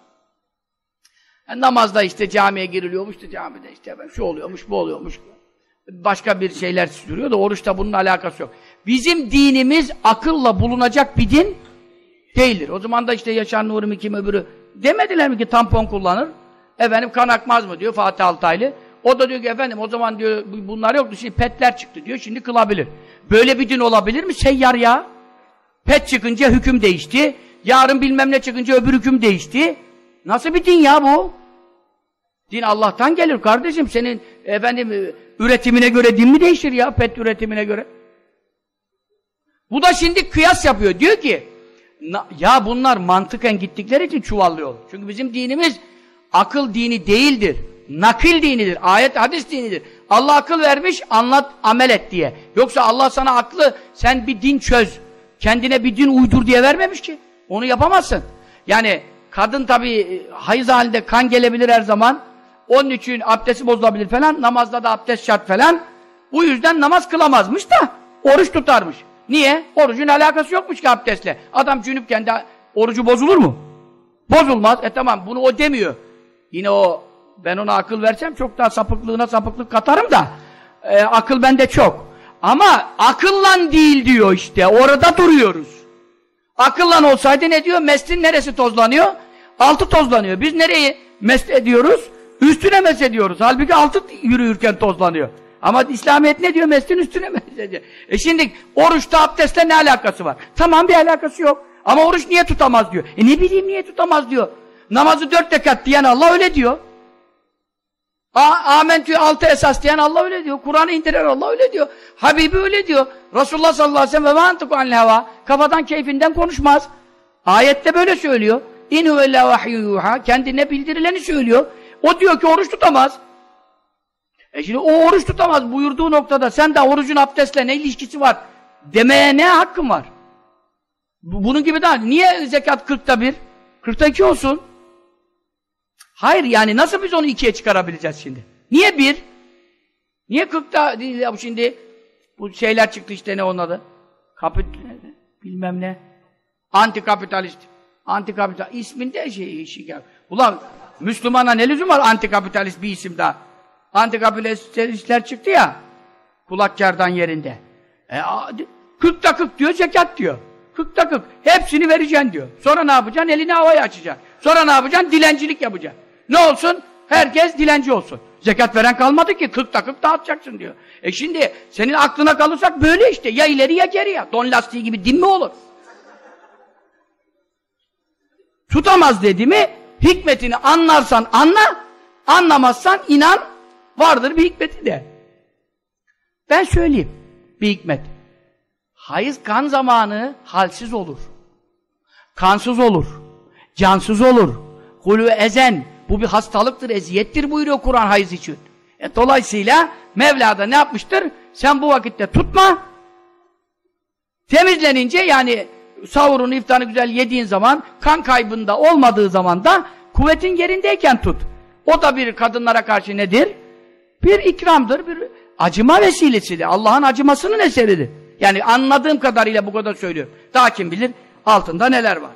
Namazda işte camiye giriliyormuş da camide işte şu oluyormuş, bu oluyormuş. Başka bir şeyler sürüyor da oruçta bunun alakası yok. Bizim dinimiz akılla bulunacak bir din değildir. O zaman da işte Yaşar Nuri kim öbürü demediler mi ki tampon kullanır? Efendim kan akmaz mı diyor Fatih Altaylı. O da diyor ki efendim o zaman diyor bunlar yoktu şimdi petler çıktı diyor şimdi kılabilir. Böyle bir din olabilir mi seyyar ya? Pet çıkınca hüküm değişti. Yarın bilmem ne çıkınca öbür hüküm değişti. Nasıl bir din ya bu? Din Allah'tan gelir kardeşim. Senin efendim üretimine göre din mi değişir ya? Pet üretimine göre. Bu da şimdi kıyas yapıyor. Diyor ki ya bunlar mantıken gittikleri için çuvallıyor. Çünkü bizim dinimiz akıl dini değildir. Nakil dinidir. Ayet hadis dinidir. Allah akıl vermiş anlat amel et diye. Yoksa Allah sana aklı sen bir din çöz. Kendine bir din uydur diye vermemiş ki. Onu yapamazsın. Yani kadın tabii hayız halinde kan gelebilir her zaman. Onun için abdesti bozulabilir falan. Namazda da abdest şart falan. Bu yüzden namaz kılamazmış da oruç tutarmış. Niye? Orucun alakası yokmuş ki abdestle. Adam cünüpken de orucu bozulur mu? Bozulmaz. Tamam bunu o demiyor. Yine ben ona akıl versem çok daha sapıklığına sapıklık katarım da akıl bende çok. Ama akılla değil diyor işte. Orada duruyoruz. Akılla olsaydı ne diyor? Mestin neresi tozlanıyor? Altı tozlanıyor. Biz nereyi mest ediyoruz? Üstüne mest ediyoruz. Halbuki altı yürüyürken tozlanıyor. Ama İslamiyet ne diyor? Mestin üstüne mest ediyor. Şimdi oruçta abdestle ne alakası var? Tamam, bir alakası yok. Ama oruç niye tutamaz diyor. Ne bileyim niye tutamaz diyor. Namazı 4 rekat diyen Allah öyle diyor. Amentü 6 esas diyen Allah öyle diyor. Kur'an'ı indiren Allah öyle diyor. Habibi öyle diyor. Resulullah sallallahu aleyhi ve sellem ve mantıku anil heva. Kafadan keyfinden konuşmaz. Ayette böyle söylüyor. İnhu ve la vahyu yuha. Kendine bildirileni söylüyor. O diyor ki oruç tutamaz. Şimdi o oruç tutamaz buyurduğu noktada sen de orucun abdestle ne ilişkisi var demeye ne hakkın var? Bunun gibi daha. Niye zekat 40'ta 1? 40'ta 2 olsun. Hayır yani nasıl biz onu 2'ye çıkarabileceğiz şimdi? Niye 1? Niye 40'ta değil ya şimdi? Bu şeyler çıktı işte ne onun adı? Bilmem ne. Antikapitalist. Antikapitalist. İsminde şey. Ulan Müslümana ne lüzum var antikapitalist bir isim daha? Antikapitalistler çıktı ya. Kulak kerdan yerinde. 40'ta 40 diyor, zekat diyor. 40'ta 40. Hepsini vereceksin diyor. Sonra ne yapacaksın? Elini havaya açacaksın. Sonra ne yapacaksın? Dilencilik yapacaksın. Ne olsun? Herkes dilenci olsun. Zekat veren kalmadı ki 40'ta 40 dağıtacaksın diyor. Şimdi senin aklına kalırsak böyle işte. Ya ileri ya geri ya. Don lastiği gibi din mi olur? Tutamaz dedi mi hikmetini anlarsan anla, anlamazsan inan vardır bir hikmeti de. Ben söyleyeyim bir hikmet. Hayız kan zamanı halsiz olur. Kansız olur. Cansız olur. Hulü ezen. Bu bir hastalıktır, eziyettir buyuruyor Kur'an hayız için. Dolayısıyla Mevla da ne yapmıştır? Sen bu vakitte tutma. Temizlenince yani sahurunu, iftarını güzel yediğin zaman, kan kaybında olmadığı zaman da kuvvetin yerindeyken tut. O da bir kadınlara karşı nedir? Bir ikramdır, bir acıma vesilesidir. Allah'ın acımasının eseridir. Yani anladığım kadarıyla bu kadar söylüyorum. Daha kim bilir altında neler var.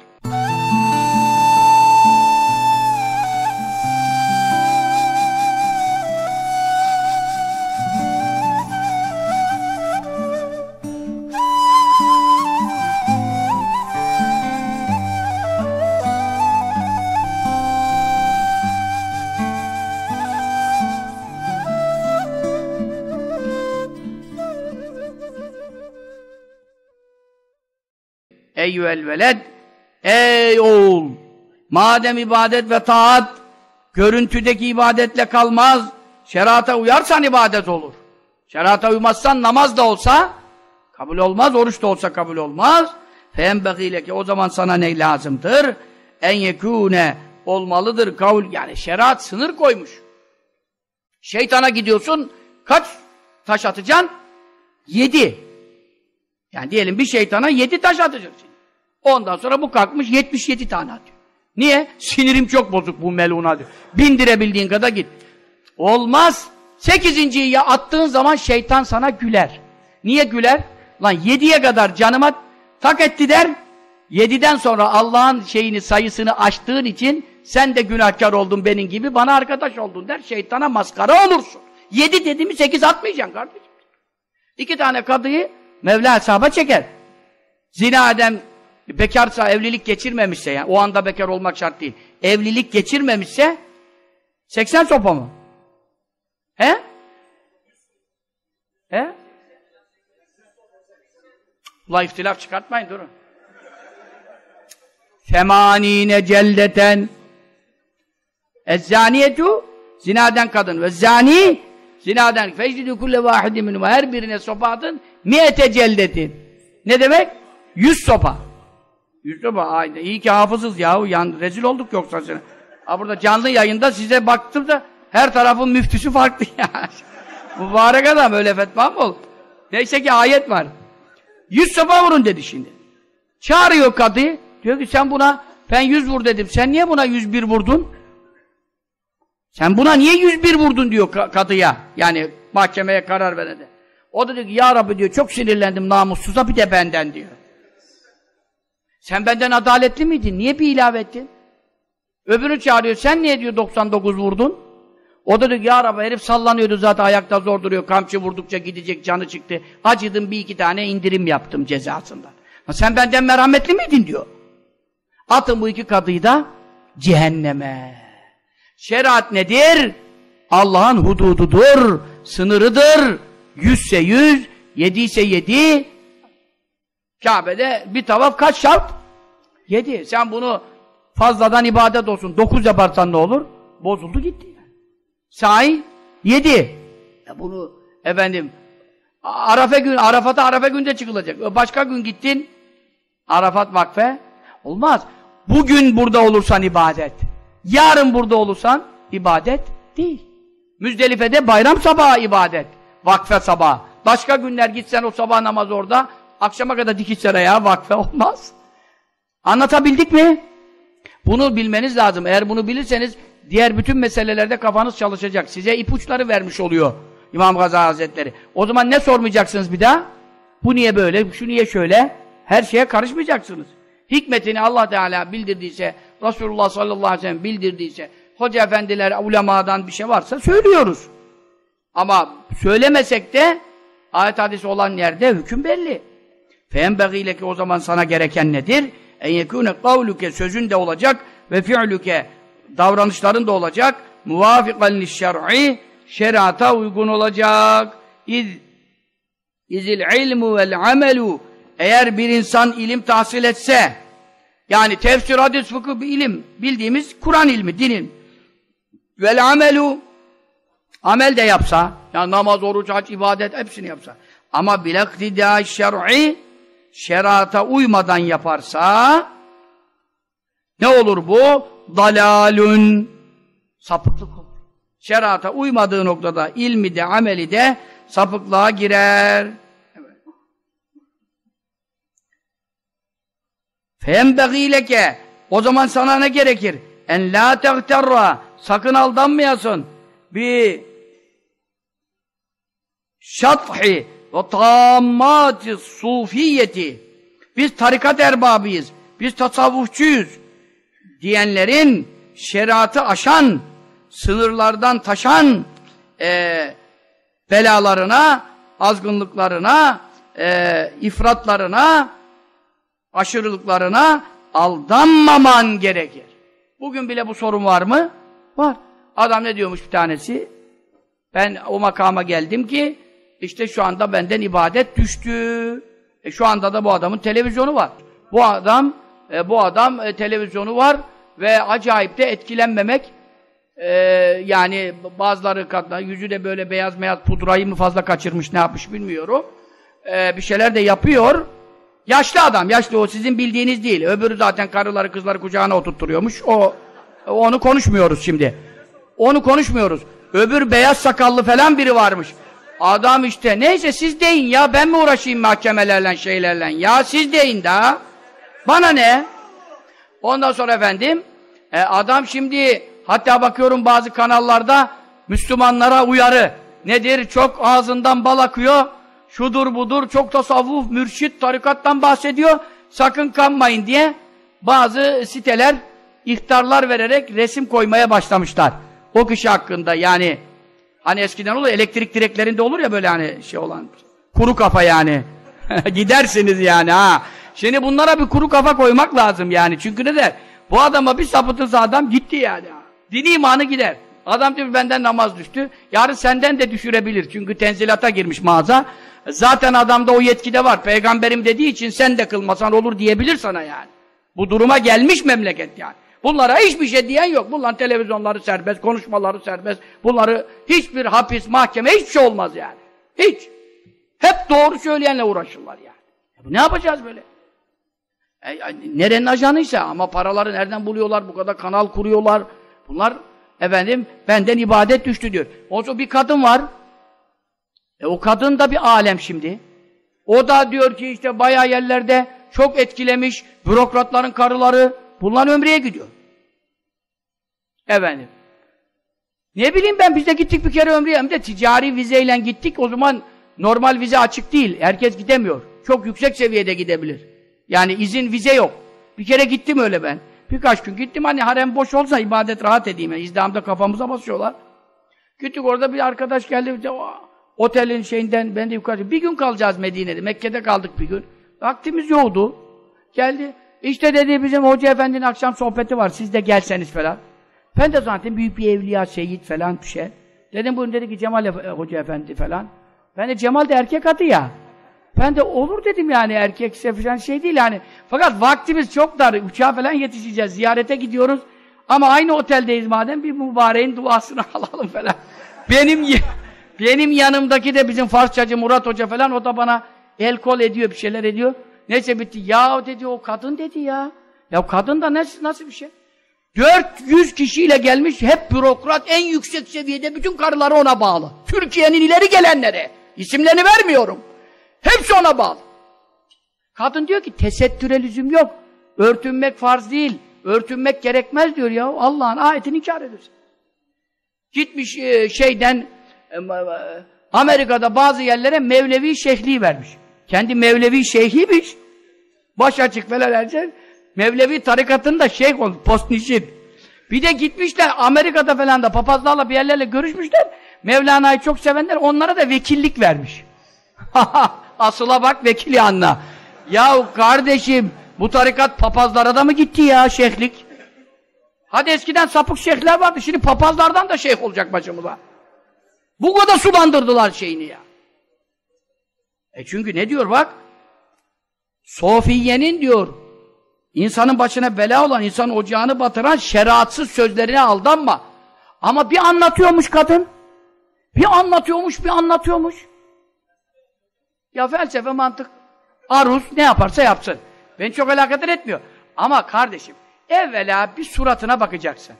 Eyyüel veled, ey oğul, madem ibadet ve taat, görüntüdeki ibadetle kalmaz, şerata uyarsan ibadet olur. Şerata uymazsan namaz da olsa, kabul olmaz, oruç da olsa kabul olmaz. Feenbegîleke, o zaman sana ne lazımdır? En yekûne, olmalıdır kavl, yani şeriat sınır koymuş. Şeytana gidiyorsun, kaç taş atacaksın? 7. Yani diyelim bir şeytana 7 taş atacaksın. Ondan sonra bu kalkmış 77 tane atıyor. Niye? Sinirim çok bozuk bu meluna diyor. Bindirebildiğin kadar git. Olmaz. 8.'yi ya attığın zaman şeytan sana güler. Niye güler? Lan 7'ye kadar canıma tak etti der. 7'den sonra Allah'ın sayısını aştığın için sen de günahkar oldun benim gibi, bana arkadaş oldun der. Şeytana maskara olursun. 7 dedi mi 8 atmayacaksın kardeşim. 2 tane kadıyı Mevla hesaba çeker. Zina eden bekarsa, evlilik geçirmemişse, yani o anda bekar olmak şart değil. Evlilik geçirmemişse 80 sopa mı? He? He? Ulan ihtilaf çıkartmayın, durun. Femanine celdeten ezzaniyetu, zinaden kadın ve zani, zinaden fecdidü kulle vahidi minhum, her birine sopa atın, mi'ete celdetin. Ne demek? 100 sopa. 100 sopa, aynen. İyi ki hafızız yahu, rezil olduk yoksa sana. Burada canlı yayında size baktım da her tarafın müftüsü farklı ya. Mübarek adam, öyle fetva mı olur? Neyse ki ayet var. 100 sopa vurun dedi şimdi. Çağırıyor kadıyı, diyor ki sen buna, ben 100 vur dedim, sen niye buna 101 vurdun? Sen buna niye 101 vurdun diyor kadıya, yani mahkemeye karar verene. O da diyor ki ya Rabbi diyor, çok sinirlendim namussuza, bir de benden diyor. Sen benden adaletli miydin? Niye bir ilave ettin? Öbürü çağırıyor, sen niye diyor 99 vurdun? O da diyor ya Rabbi herif sallanıyordu zaten ayakta zor duruyor. Kamçı vurdukça gidecek canı çıktı. Acıdım bir iki tane indirim yaptım cezasından. Sen benden merhametli miydin diyor. Atın bu iki kadıyı da cehenneme. Şeriat nedir? Allah'ın hudududur, sınırıdır. 100'se 100, 7 ise 7. Kabe'de bir tavaf kaç şart? 7. Sen bunu fazladan ibadet olsun 9 yaparsan ne olur? Bozuldu gitti. Sahi 7. Bunu efendim Arafat'a Arafa günde çıkılacak. Başka gün gittin Arafat vakfe olmaz. Bugün burada olursan ibadet. Yarın burada olursan ibadet değil. Müzdelife'de bayram sabahı ibadet. Vakfe sabahı. Başka günler gitsen o sabah namaz orada akşama kadar dikişler ayağı vakfe olmaz. Anlatabildik mi? Bunu bilmeniz lazım. Eğer bunu bilirseniz diğer bütün meselelerde kafanız çalışacak. Size ipuçları vermiş oluyor İmam Gazali Hazretleri. O zaman ne sormayacaksınız bir daha? Bu niye böyle, şu niye şöyle? Her şeye karışmayacaksınız. Hikmetini Allah Teala bildirdiyse, Resulullah sallallahu aleyhi ve sellem bildirdiyse, hoca efendiler, ulemadan bir şey varsa söylüyoruz. Ama söylemesek de ayet hadisi olan yerde hüküm belli. فَيَنْبَغِيلَكِ o zaman sana gereken nedir? اَنْ يَكُونَ قَوْلُكَ sözün de olacak ve fi'lüke davranışların da olacak. مُوَافِقًا لِلشَّرْعِ şeriata uygun olacak. İzil ilmu vel amelu eğer bir insan ilim tahsil etse yani tefsir, hadis, fıkıh bir ilim bildiğimiz Kur'an ilmi, din ilmi vel amelu amel de yapsa yani namaz, oruç, hac, ibadet hepsini yapsa ama bilaktidâ şer'i şerata uymadan yaparsa ne olur bu? Dalalun sapıklık olur. Şerata uymadığı noktada ilmi de ameli de sapıklığa girer. Evet. Fembegîleke o zaman sana ne gerekir? En la teğterra sakın aldanmayasın. Bir şathi ve tammâti sufiyeti biz tarikat erbabıyız, biz tasavvufçuyuz diyenlerin şeriatı aşan, sınırlardan taşan belalarına, azgınlıklarına, ifratlarına, aşırılıklarına aldanmaman gerekir. Bugün bile bu sorun var mı? Var. Adam ne diyormuş bir tanesi? Ben o makama geldim ki işte şu anda benden ibadet düştü. Şu anda da bu adamın televizyonu var. Bu adam televizyonu var ve acayip de etkilenmemek yani bazıları kadınlar yüzü de böyle beyaz pudrayı mı fazla kaçırmış ne yapmış bilmiyorum. Bir şeyler de yapıyor. Yaşlı adam, yaşlı o sizin bildiğiniz değil. Öbürü zaten karıları kızları kucağına oturtturuyormuş. Onu konuşmuyoruz şimdi. Onu konuşmuyoruz. Öbür beyaz sakallı falan biri varmış. Adam işte neyse siz deyin ya ben mi uğraşayım mahkemelerle şeylerle ya siz deyin daha. Bana ne? Ondan sonra efendim adam şimdi hatta bakıyorum bazı kanallarda Müslümanlara uyarı. Nedir? Çok ağzından bal akıyor. Şudur budur. Çok tasavvuf, mürşit, tarikattan bahsediyor. Sakın kanmayın diye bazı siteler ihtarlar vererek resim koymaya başlamışlar. O kişi hakkında yani hani eskiden olur elektrik direklerinde olur ya böyle hani şey olan kuru kafa yani. Gidersiniz yani ha. Şimdi bunlara bir kuru kafa koymak lazım yani. Çünkü ne der? Bu adama bir sapıtırsa adam gitti yani. Dini imanı gider. Adam diyor benden namaz düştü. Yarın senden de düşürebilir. Çünkü tenzilata girmiş mağaza. Zaten adamda o yetkide var. Peygamberim dediği için sen de kılmasan olur diyebilir sana yani. Bu duruma gelmiş memleket yani. Bunlara hiçbir şey diyen yok. Bunların televizyonları serbest, konuşmaları serbest. Bunları hiçbir hapis, mahkeme hiçbir şey olmaz yani. Hiç. Hep doğru söyleyenle uğraşırlar yani. Ne yapacağız böyle? Nerenin ajanıysa ama paraları nereden buluyorlar? Bu kadar kanal kuruyorlar. Bunlar efendim benden ibadet düştü diyor. O zaman bir kadın var. O kadın da bir alem şimdi. O da diyor ki işte bayağı yerlerde çok etkilemiş bürokratların karıları. Bunlar ömreye gidiyor. Efendim. Ne bileyim ben biz de gittik bir kere ömreye. Hem de ticari vizeyle gittik. O zaman normal vize açık değil. Herkes gidemiyor. Çok yüksek seviyede gidebilir. Yani izin vize yok. Bir kere gittim öyle ben. Birkaç gün gittim hani harem boş olsa ibadet rahat edeyim. Yani İzdamda kafamıza basıyorlar. Gittik orada bir arkadaş geldi. Otelin şeyinden ben de yukarı. Bir gün kalacağız Medine'de. Mekke'de kaldık bir gün. Vaktimiz yoktu. Geldi. İşte dedi bizim Hoca Efendi'nin akşam sohbeti var. Siz de gelseniz falan. Ben de zaten büyük bir evliya, şehit falan bir şey. Dedim bugün dedi ki Cemal Hoca Efendi falan. Ben de Cemal de erkek adı ya. Ben de olur dedim yani erkekse falan şey değil yani. Fakat vaktimiz çok dar. Uçağa falan yetişeceğiz. Ziyarete gidiyoruz. Ama aynı oteldeyiz madem bir mübareğin duasını alalım falan. Benim yanımdaki de bizim Farsçacı Murat Hoca falan o da bana el kol ediyor bir şeyler ediyor. Neyse bitti. Ya dedi o kadın dedi ya. Ya kadın da nasıl bir şey? 400 kişiyle gelmiş hep bürokrat en yüksek seviyede bütün karıları ona bağlı. Türkiye'nin ileri gelenleri. İsimlerini vermiyorum. Hepsi ona bağlı. Kadın diyor ki tesettüre lüzum yok. Örtünmek farz değil. Örtünmek gerekmez diyor ya. Allah'ın ayetini inkar ediyorsun. Gitmiş Amerika'da bazı yerlere Mevlevi şeyhliği vermiş. Kendi Mevlevi şeyhiymiş. Baş açık falan herce. Mevlevi tarikatında şeyh olmuş. Postniçin. Bir de gitmişler Amerika'da falan da papazlarla bir yerlerle görüşmüşler. Mevlana'yı çok sevenler onlara da vekillik vermiş. Asıla bak vekili anla. Yahu kardeşim bu tarikat papazlara da mı gitti ya şeyhlik? Hadi eskiden sapık şeyhler vardı. Şimdi papazlardan da şeyh olacak başımıza. Bu kadar sulandırdılar şeyini ya. Çünkü ne diyor bak? Sofiye'nin diyor insanın başına bela olan, insanın ocağını batıran şeriatsız sözlerine aldanma. Ama bir anlatıyormuş kadın. Bir anlatıyormuş. Ya felsefe, mantık, aruz ne yaparsa yapsın. Beni çok alakadar etmiyor. Ama kardeşim, evvela bir suratına bakacaksın.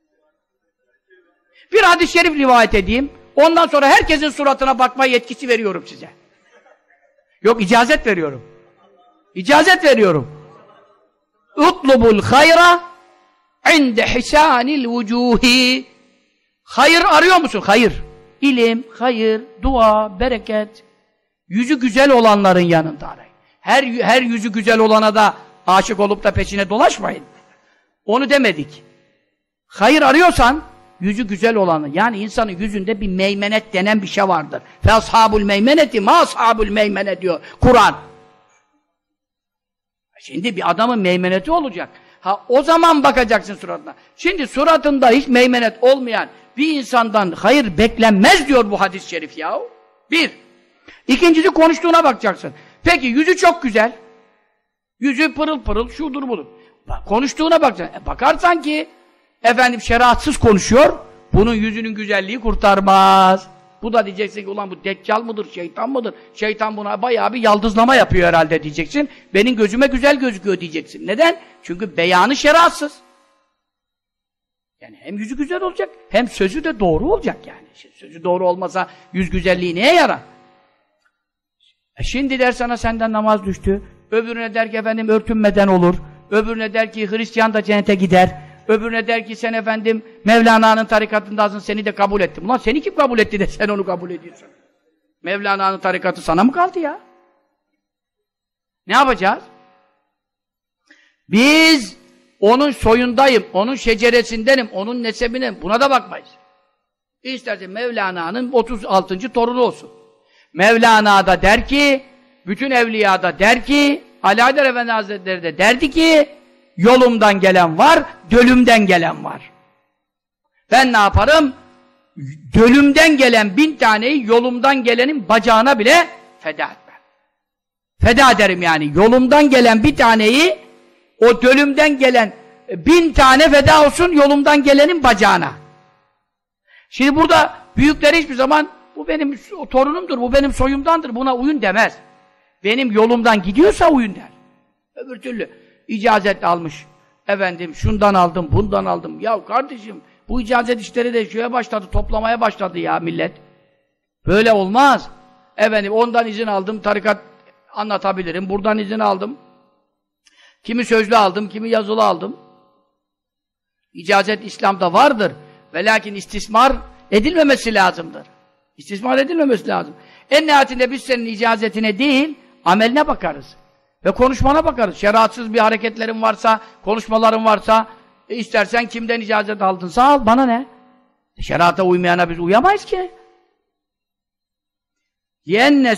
Bir hadis-i şerif rivayet edeyim. Ondan sonra herkesin suratına bakma yetkisi veriyorum size. Yok, icazet veriyorum. İcazet veriyorum. Utlubul hayra inde hisanil vucuhi. Hayır arıyor musun? Hayır. İlim, hayır, dua, bereket. Yüzü güzel olanların yanında arayın. Her yüzü güzel olana da aşık olup da peşine dolaşmayın. Onu demedik. Hayır arıyorsan yüzü güzel olanı, yani insanın yüzünde bir meymenet denen bir şey vardır. Fe ashabul meymeneti ma ashabul meymene diyor Kur'an. Şimdi bir adamın meymeneti olacak. O zaman bakacaksın suratına. Şimdi suratında hiç meymenet olmayan bir insandan hayır beklenmez diyor bu hadis-i şerif ya. Bir. İkincisi konuştuğuna bakacaksın. Peki yüzü çok güzel. Yüzü pırıl pırıl, şudur budur. Konuştuğuna bakacaksın. Bakarsan ki efendim şeriatsız konuşuyor, bunun yüzünün güzelliği kurtarmaz. Bu da diyeceksin ki ulan bu deccal mıdır, şeytan mıdır? Şeytan buna bayağı bir yaldızlama yapıyor herhalde diyeceksin. Benim gözüme güzel gözüküyor diyeceksin. Neden? Çünkü beyanı şeriatsız. Yani hem yüzü güzel olacak, hem sözü de doğru olacak yani. Sözü doğru olmasa yüz güzelliği neye yarar? Şimdi der sana senden namaz düştü, öbürüne der ki efendim örtünmeden olur, öbürüne der ki Hristiyan da cennete gider, öbürüne der ki sen efendim Mevlana'nın tarikatındasın, seni de kabul ettim. Ulan seni kim kabul etti de sen onu kabul ediyorsun? Mevlana'nın tarikatı sana mı kaldı ya? Ne yapacağız? Biz onun soyundayım, onun şeceresindenim, onun nesebine, buna da bakmayız. İsterse Mevlana'nın 36. torunu olsun. Mevlana da der ki, bütün evliya da der ki, Ali Haydar Efendi Hazretleri de derdi ki, yolumdan gelen var, dölümden gelen var. Ben ne yaparım? Dölümden gelen 1000 taneyi yolumdan gelenin bacağına bile feda etmem. Feda ederim yani. Yolumdan gelen bir taneyi, o dölümden gelen 1000 tane feda olsun yolumdan gelenin bacağına. Şimdi burada büyükler hiçbir zaman bu benim torunumdur, bu benim soyumdandır, buna uyun demez. Benim yolumdan gidiyorsa uyun der. Öbür türlü icazet almış. Efendim şundan aldım, bundan aldım. Ya kardeşim bu icazet işleri de şöyle başladı, toplamaya başladı ya millet. Böyle olmaz. Efendim ondan izin aldım, tarikat anlatabilirim. Buradan izin aldım. Kimi sözlü aldım, kimi yazılı aldım. İcazet İslam'da vardır. Ve lakin istismar edilmemesi lazımdır. İstismar edilmemesi lazım. En nihayetinde biz senin icazetine değil, ameline bakarız. Ve konuşmana bakarız. Şeriatsız bir hareketlerin varsa, konuşmaların varsa, istersen kimden icazet aldınsa al, bana ne? Şerata uymayana biz uyamayız ki. لِيَنَّ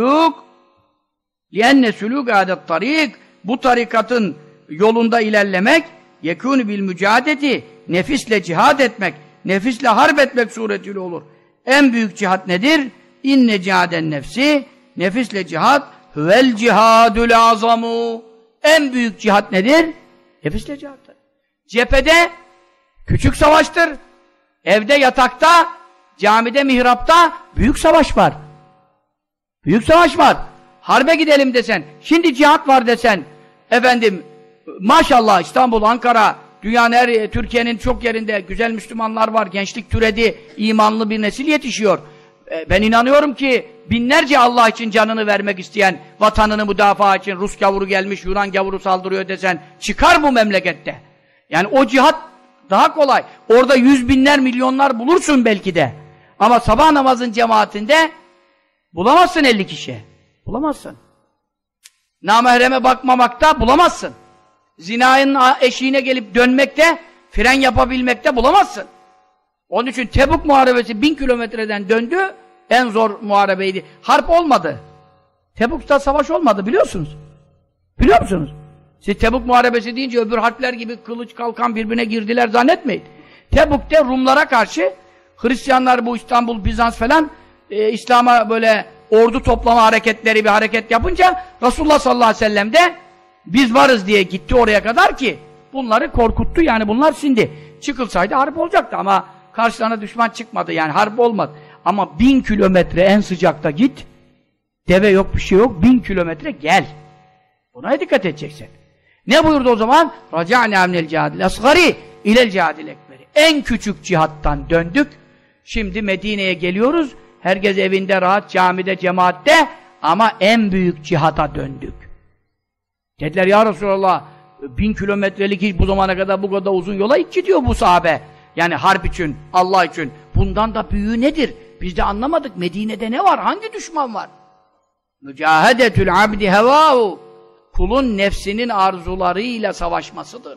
سُلُوكَ عَدَ الطَّرِيقِ Bu tarikatın yolunda ilerlemek yekûnü bil mücadeti nefisle cihad etmek, nefisle harp etmek suretiyle olur. En büyük cihat nedir? İnne cihaden nefsi nefisle cihat huvel cihadül azamu. En büyük cihat nedir? Nefisle cihattır. Cephede küçük savaştır. Evde, yatakta, camide, mihrapta büyük savaş var. Büyük savaş var. Harbe gidelim desen, şimdi cihat var desen, efendim, maşallah İstanbul, Ankara, dünyanın her, Türkiye'nin çok yerinde güzel Müslümanlar var, gençlik türedi, imanlı bir nesil yetişiyor. Ben inanıyorum ki binlerce Allah için canını vermek isteyen, vatanını müdafaa için Rus gavuru gelmiş, Yunan gavuru saldırıyor desen, çıkar bu memlekette. Yani o cihat daha kolay. Orada 100 binler, milyonlar bulursun belki de. Ama sabah namazın cemaatinde bulamazsın 50 kişi. Bulamazsın. Namahreme bakmamakta bulamazsın. Zinayın eşiğine gelip dönmekte, fren yapabilmekte bulamazsın. Onun için Tebuk Muharebesi 1000 kilometreden döndü, en zor muharebeydi. Harp olmadı. Tebuk'ta savaş olmadı biliyorsunuz. Biliyor musunuz? Siz Tebuk Muharebesi deyince öbür harpler gibi kılıç kalkan birbirine girdiler zannetmeyin. Tebuk'te Rumlara karşı Hristiyanlar bu İstanbul, Bizans falan İslam'a böyle ordu toplama hareketleri bir hareket yapınca Resulullah sallallahu aleyhi ve sellem de biz varız diye gitti oraya kadar ki bunları korkuttu, yani bunlar sindi. Çıkılsaydı harp olacaktı ama karşılarına düşman çıkmadı, yani harp olmadı. Ama 1000 kilometre en sıcakta git, deve yok, bir şey yok, 1000 kilometre gel. Buna dikkat edeceksin. Ne buyurdu o zaman? Raca'na minel cihadil asgari ilel cihadil ekberi. En küçük cihattan döndük. Şimdi Medine'ye geliyoruz. Herkes evinde rahat, camide, cemaatte, ama en büyük cihata döndük. Dediler ya Resulallah, 1000 kilometrelik hiç bu zamana kadar bu kadar uzun yola hiç gidiyor bu sahabe. Yani harp için, Allah için. Bundan da büyüğü nedir? Biz de anlamadık. Medine'de ne var? Hangi düşman var? Mücahedetül abdi hevâhu. Kulun nefsinin arzularıyla savaşmasıdır.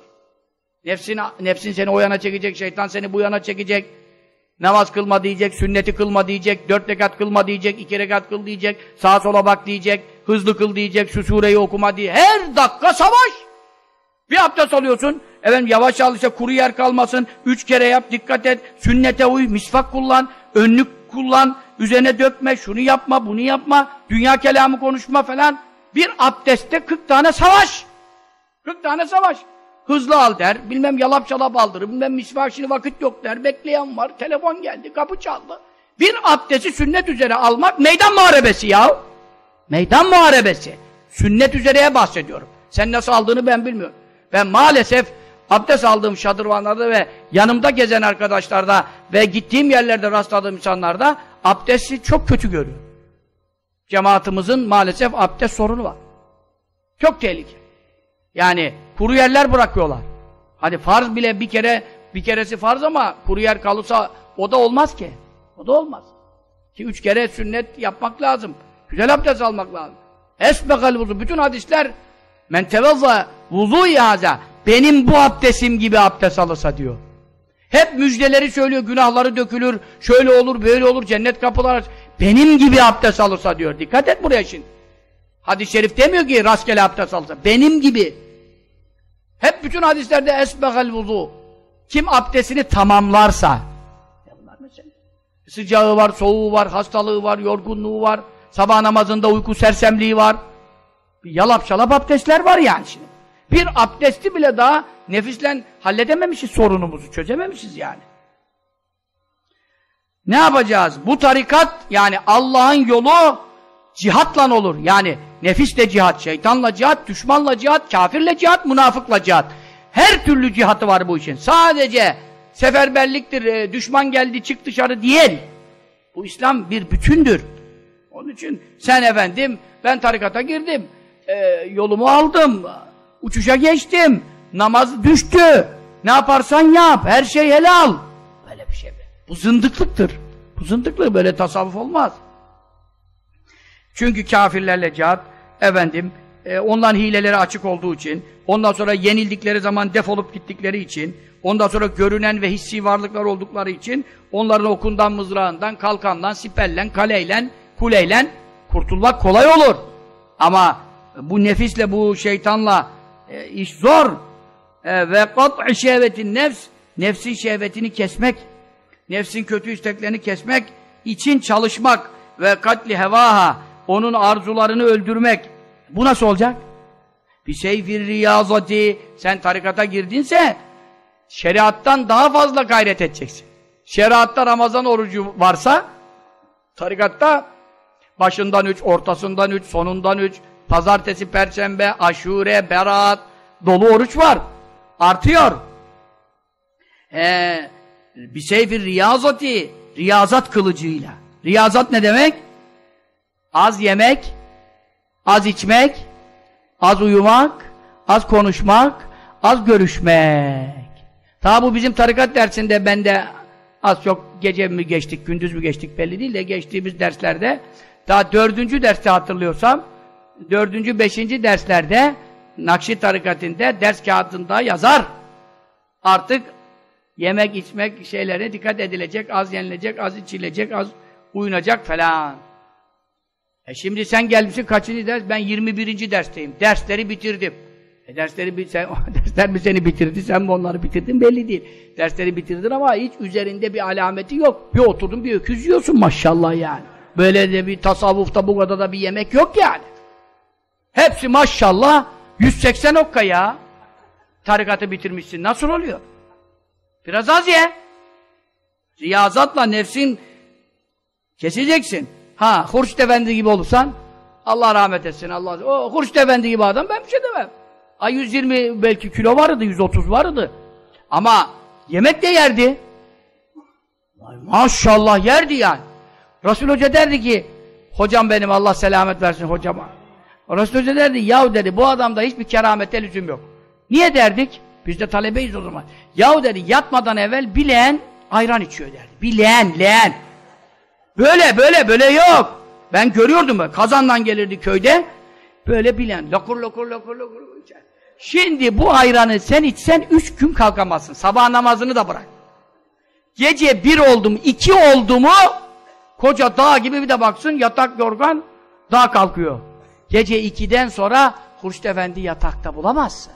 Nefsin seni o yana çekecek, şeytan seni bu yana çekecek. Namaz kılma diyecek, sünneti kılma diyecek, 4 rekat kılma diyecek, 2 rekat kıl diyecek, sağa sola bak diyecek, hızlı kıl diyecek, şu sureyi okuma diye. Her dakika savaş! Bir abdest alıyorsun, efendim yavaş al işte, kuru yer kalmasın, 3 kere yap, dikkat et, sünnete uy, misvak kullan, önlük kullan, üzerine dökme, şunu yapma, bunu yapma, dünya kelamı konuşma falan. Bir abdestte 40 tane savaş! 40 tane savaş! Hızlı al der, bilmem yalap çalap aldırır, bilmem misvak şimdi vakit yok der, bekleyen var, telefon geldi, kapı çaldı. Bir abdesti sünnet üzere almak meydan muharebesi ya! Meydan muharebesi! Sünnet üzereye bahsediyorum. Sen nasıl aldığını ben bilmiyorum. Ben maalesef abdest aldığım şadırvanlarda ve yanımda gezen arkadaşlarda ve gittiğim yerlerde rastladığım insanlarda abdesti çok kötü görüyorum. Cemaatimizin maalesef abdest sorunu var. Çok tehlikeli. Yani kuru yerler bırakıyorlar. Hadi farz bile bir keresi farz ama kuru yer kalırsa o da olmaz ki. O da olmaz. Ki 3 kere sünnet yapmak lazım. Güzel abdest almak lazım. Esbekal vuzu. Bütün hadisler men tevezza vuzu haza. Benim bu abdestim gibi abdest alırsa diyor. Hep müjdeleri söylüyor. Günahları dökülür. Şöyle olur, böyle olur. Cennet kapıları. Benim gibi abdest alırsa diyor. Dikkat et buraya şimdi. Hadis-i şerif demiyor ki rastgele abdest alırsa. Benim gibi. Hep bütün hadislerde esbegel vuzu. Kim abdestini tamamlarsa. Sıcağı var, soğuğu var, hastalığı var, yorgunluğu var. Sabah namazında uyku sersemliği var. Bir yalap şalap abdestler var yani şimdi. Bir abdesti bile daha nefisle halledememişiz, sorunumuzu çözememişiz yani. Ne yapacağız? Bu tarikat, yani Allah'ın yolu cihatla olur. Yani nefisle cihat, şeytanla cihat, düşmanla cihat, kafirle cihat, münafıkla cihat. Her türlü cihatı var bu işin. Sadece seferberliktir, düşman geldi çık dışarı değil. Bu İslam bir bütündür. Onun için sen efendim, ben tarikata girdim, yolumu aldım, uçuşa geçtim, namaz düştü, ne yaparsan yap, her şey helal. Böyle bir şey mi? Bu zındıklıktır. Bu zındıklık, böyle tasavvuf olmaz. Çünkü kafirlerle cihat, efendim, onların hileleri açık olduğu için, ondan sonra yenildikleri zaman defolup gittikleri için, Ondan sonra görünen ve hissi varlıklar oldukları için onların okundan, mızrağından, kalkandan, sipellen, kaleyle, kuleyle kurtulmak kolay olur. Ama bu nefisle, bu şeytanla iş zor. Ve kat'i şehvetin nefs, nefsin şehvetini kesmek, nefsin kötü isteklerini kesmek için çalışmak ve katli hevaha, onun arzularını öldürmek. Bu nasıl olacak? Bir seyfir riyazati, sen tarikata girdinse şeriattan daha fazla gayret edeceksin. Şeriatta Ramazan orucu varsa tarikatta başından 3, ortasından 3, sonundan 3, pazartesi, perşembe, aşure, berat dolu oruç var. Artıyor. Bir seyfir riyazati, riyazat kılıcıyla. Riyazat ne demek? Az yemek, az içmek, az uyumak, az konuşmak, az görüşmek. Ta bu bizim tarikat dersinde bende az çok gece mi geçtik, gündüz mü geçtik belli değil de geçtiğimiz derslerde daha 4. derste hatırlıyorsam 4. 5. derslerde Nakşi tarikatinde ders kağıdında yazar. Artık yemek içmek şeylere dikkat edilecek, az yenilecek, az içilecek, az uyunacak falan. Şimdi sen gelmişsin kaçıncı ders? Ben 21. dersteyim. Dersleri bitirdim. Dersler mi seni bitirdi? Sen mi onları bitirdin? Belli değil. Dersleri bitirdin ama hiç üzerinde bir alameti yok. Bir oturdun bir öküz yiyorsun maşallah yani. Böyle de bir tasavvufta bu kadar da bir yemek yok yani. Hepsi maşallah 180 okka ya. Tarikatı bitirmişsin. Nasıl oluyor? Biraz az ye. Riyazatla nefsin keseceksin. Ha, Hurşit Efendi gibi olursan Allah rahmet etsin. O Hurşit Efendi gibi adam ben bir şey demem. 120 belki kilo vardı, 130 vardı. Ama yemek de yerdi. Maşallah yerdi yani. Resul Hoca derdi ki, hocam benim Allah selamet versin hocama. Resul Hoca derdi, yahu dedi bu adamda hiçbir keramete lüzum yok. Niye derdik? Biz de talebeyiz o zaman. Yahu dedi yatmadan evvel bileğen ayran içiyor derdi. Bileğen, leğen. Böyle yok. Ben görüyordum kazandan gelirdi köyde. Böyle bilen, lokur içer. Şimdi bu ayranı sen içsen 3 gün kalkamazsın. Sabah namazını da bırak. Gece 1 oldu mu, 2 oldu mu koca dağ gibi bir de baksın yatak yorgan dağ kalkıyor. Gece 2'den sonra Hurşit Efendi yatakta bulamazsın.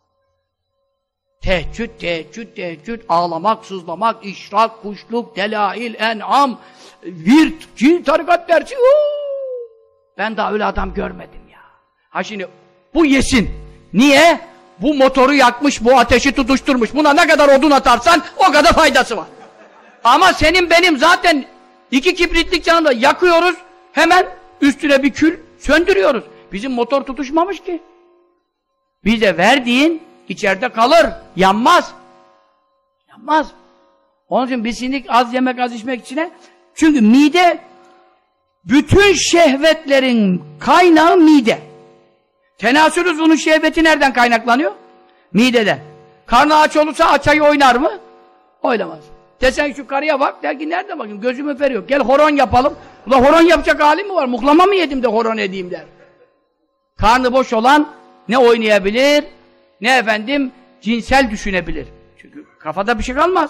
Teheccüd, ağlamak, sızlamak, işrak, kuşluk, delail, en'am, virt, cin, tarikat dersi. Ben daha öyle adam görmedim ya. Ha şimdi bu yesin. Niye? Bu motoru yakmış, bu ateşi tutuşturmuş. Buna ne kadar odun atarsan o kadar faydası var. Ama senin benim zaten 2 kibritlik canında yakıyoruz, hemen üstüne bir kül söndürüyoruz. Bizim motor tutuşmamış ki. Bize verdiğin içeride kalır, yanmaz. Yanmaz. Onun için biz şimdi az yemek, az içmek içine. Çünkü mide, bütün şehvetlerin kaynağı mide. Tenasül uzvunun şehveti nereden kaynaklanıyor? Mideden. Karnı aç olursa açayı oynar mı? Oynamaz. Desen şu karıya bak, der ki nerede bakayım, gözüm öper yok. Gel horon yapalım. Ulan horon yapacak halim mi var? Muhlama mı yedim de horon edeyim der. Karnı boş olan ne oynayabilir, ne efendim cinsel düşünebilir. Çünkü kafada bir şey kalmaz.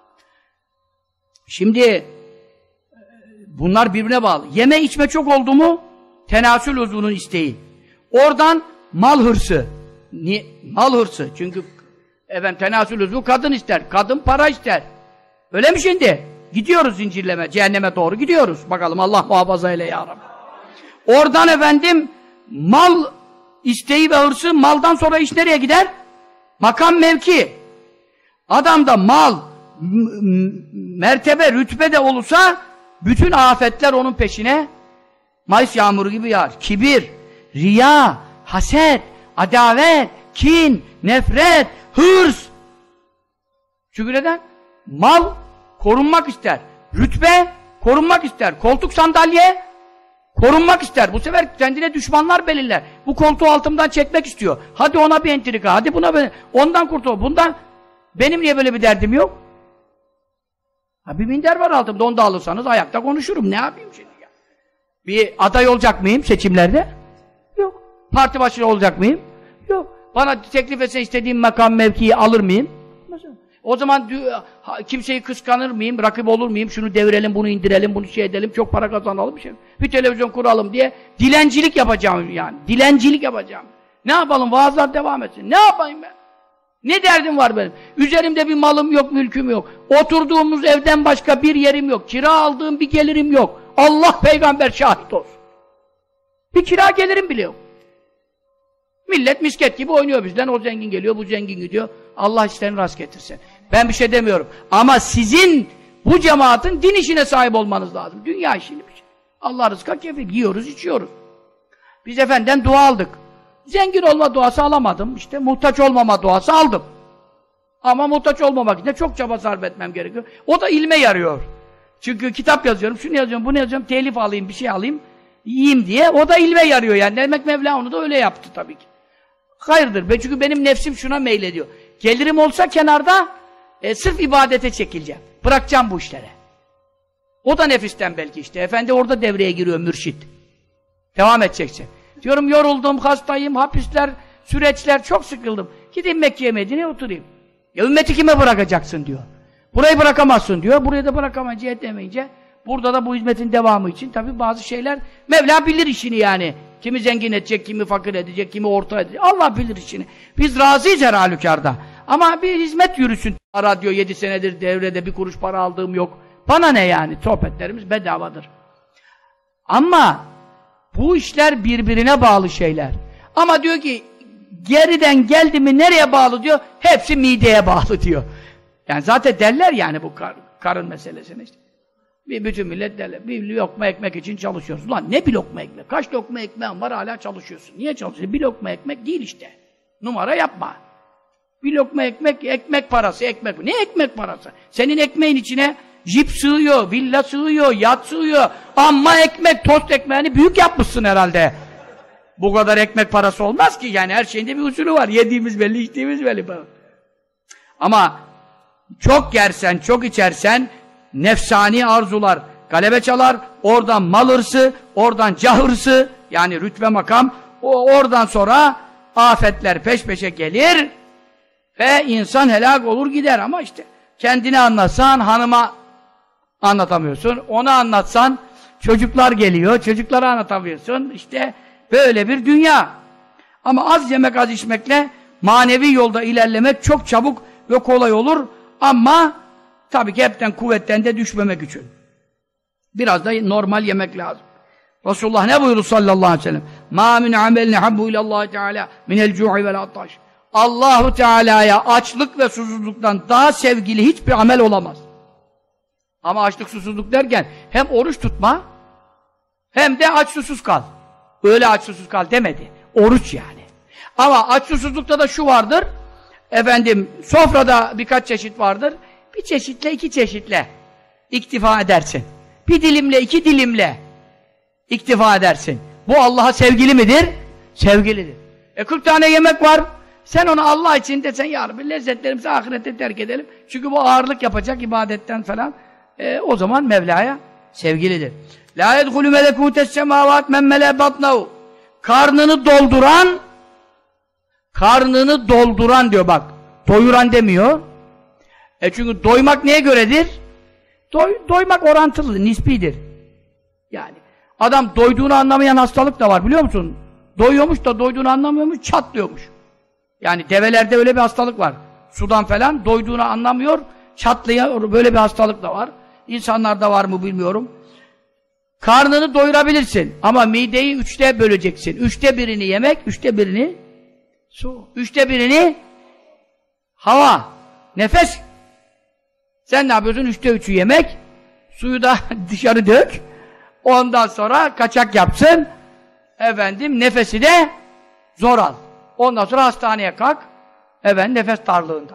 Şimdi bunlar birbirine bağlı. Yeme içme çok oldu mu tenasül uzvunun isteği. Oradan mal hırsı. Mal hırsı. Çünkü efendim tenasül uzvu kadın ister. Kadın para ister. Öyle mi şimdi? Gidiyoruz zincirleme, cehenneme doğru gidiyoruz. Bakalım Allah muhafaza eyle ya Rabbi. Oradan efendim mal isteği ve hırsı, maldan sonra iş nereye gider? Makam mevki. Adamda mal, mertebe, rütbe de olursa bütün afetler onun peşine Mayıs yağmuru gibi yağar. Kibir, riya, haset, adavet, kin, nefret, hırs. Çünkü neden? Mal korunmak ister. Rütbe korunmak ister. Koltuk sandalye korunmak ister. Bu sefer kendine düşmanlar belirler. Bu koltuğu altımdan çekmek istiyor. Hadi ona bir entrika, hadi buna bir... Ondan kurtul. Bundan benim niye böyle bir derdim yok? Ha, bir minder var altımda, onu da alırsanız ayakta konuşurum. Ne yapayım şimdi ya? Bir aday olacak mıyım seçimlerde? Yok. Parti başkanı olacak mıyım? Yok. Bana teklif etse istediğim makam mevkiyi alır mıyım? O zaman kimseyi kıskanır mıyım, rakip olur muyum, şunu devirelim, bunu indirelim, bunu şey edelim, çok para kazanalım, bir televizyon kuralım diye dilencilik yapacağım yani. Dilencilik yapacağım. Ne yapalım? Vaazlar devam etsin. Ne yapayım ben? Ne derdim var benim? Üzerimde bir malım yok, mülküm yok. Oturduğumuz evden başka bir yerim yok. Kira aldığım bir gelirim yok. Allah peygamber şahit olsun. Bir kira gelirim bile yok. Millet misket gibi oynuyor bizden. O zengin geliyor, bu zengin gidiyor. Allah işlerini rast getirsin. Ben bir şey demiyorum. Ama sizin bu cemaatin din işine sahip olmanız lazım. Dünya işini bir şey. Allah rızka kefil. Yiyoruz, içiyoruz. Biz efendiden dua aldık. Zengin olma duası alamadım. İşte muhtaç olmama duası aldım. Ama muhtaç olmamak için de çok çaba sarf etmem gerekiyor. O da ilme yarıyor. Çünkü kitap yazıyorum, şunu yazıyorum, bunu yazıyorum, telif alayım, bir şey alayım, yiyeyim diye. O da ilme yarıyor yani. Demek Mevla onu da öyle yaptı tabii ki. Hayırdır. Çünkü benim nefsim şuna meylediyor. Gelirim olsa kenarda sırf ibadete çekileceğim. Bırakacağım bu işlere. O da nefisten belki işte. Efendi orada devreye giriyor mürşit. Devam edeceksin. Diyorum yoruldum, hastayım, hapisler, süreçler, çok sıkıldım. Gideyim Mekke'ye, Medine'ye oturayım. Ya ümmeti kime bırakacaksın diyor. Burayı bırakamazsın diyor. Burayı da bırakamayınca, edemeyince burada da bu hizmetin devamı için tabii bazı şeyler Mevla bilir işini yani. Kimi zengin edecek, kimi fakir edecek, kimi orta edecek. Allah bilir işini. Biz razıyız her halükarda. Ama bir hizmet yürüsün. Radyo 7 senedir devrede bir kuruş para aldığım yok. Bana ne yani? Sohbetlerimiz bedavadır. Ama bu işler birbirine bağlı şeyler. Ama diyor ki geriden geldi mi nereye bağlı diyor? Hepsi mideye bağlı diyor. Yani zaten derler yani bu karın meselesini işte. Bütün millet derler. Bir lokma ekmek için çalışıyorsun. Lan ne bir lokma ekmek? Kaç lokma ekmeğin var hala çalışıyorsun? Niye çalışıyorsun? Bir lokma ekmek değil işte. Numara yapma. Bir lokma ekmek, ekmek parası, ekmek. Ne ekmek parası? Senin ekmeğin içine jip sığıyor, villa sığıyor, yat sığıyor. Amma ekmek, tost ekmeğini büyük yapmışsın herhalde. Bu kadar ekmek parası olmaz ki. Yani her şeyinde bir usulü var. Yediğimiz belli, içtiğimiz belli. Ama çok yersen, çok içersen nefsani arzular galebe çalar. Oradan mal hırsı, oradan cah hırsı, yani rütbe makam. Oradan sonra afetler peş peşe gelir ve insan helak olur gider. Ama işte kendini anlatsan hanıma anlatamıyorsun. Ona anlatsan çocuklar geliyor, çocuklara anlatamıyorsun. İşte böyle bir dünya. Ama az yemek az içmekle manevi yolda ilerlemek çok çabuk ve kolay olur. Ama tabii ki hepten kuvvetten de düşmemek için. Biraz da normal yemek lazım. Resulullah ne buyurdu sallallahu aleyhi ve sellem? مَا مِنْ عَمَلْنِ حَبُّ اِلَى اللّٰهِ تَعَالَى مِنَ الْجُوعِ وَالْعَطَّاشِ Allah-u Teala'ya açlık ve susuzluktan daha sevgili hiçbir amel olamaz. Ama açlık susuzluk derken hem oruç tutma hem de aç susuz kal. Öyle aç susuz kal demedi. Oruç yani. Ama aç susuzlukta da şu vardır. Efendim sofrada birkaç çeşit vardır. Bir çeşitle iki çeşitle iktifa edersin. Bir dilimle iki dilimle iktifa edersin. Bu Allah'a sevgili midir? Sevgilidir. 40 tane yemek var. Sen onu Allah için desen ya Rabbi lezzetlerimizi ahirette terk edelim. Çünkü bu ağırlık yapacak ibadetten falan. O zaman Mevla'ya sevgilidir. La yedhulü melekûtes semâvât men melâ batnahu. Karnını dolduran diyor bak. Doyuran demiyor. Çünkü doymak neye göredir? Doymak orantılı, nispidir. Yani adam doyduğunu anlamayan hastalık da var biliyor musun? Doyuyormuş da doyduğunu anlamıyormuş, çatlıyormuş. Yani develerde öyle bir hastalık var. Sudan falan doyduğunu anlamıyor, çatlıyor, böyle bir hastalık da var. İnsanlarda var mı bilmiyorum. Karnını doyurabilirsin ama mideyi 3'te böleceksin. 3'te birini yemek, 3'te birini su. 3'te birini hava, nefes. Sen ne yapıyorsun? 3'te 3'ü yemek, suyu da dışarı dök. Ondan sonra kaçak yapsın. Efendim nefesi de zor al. Ondan sonra hastaneye kalk. Efendim nefes darlığından.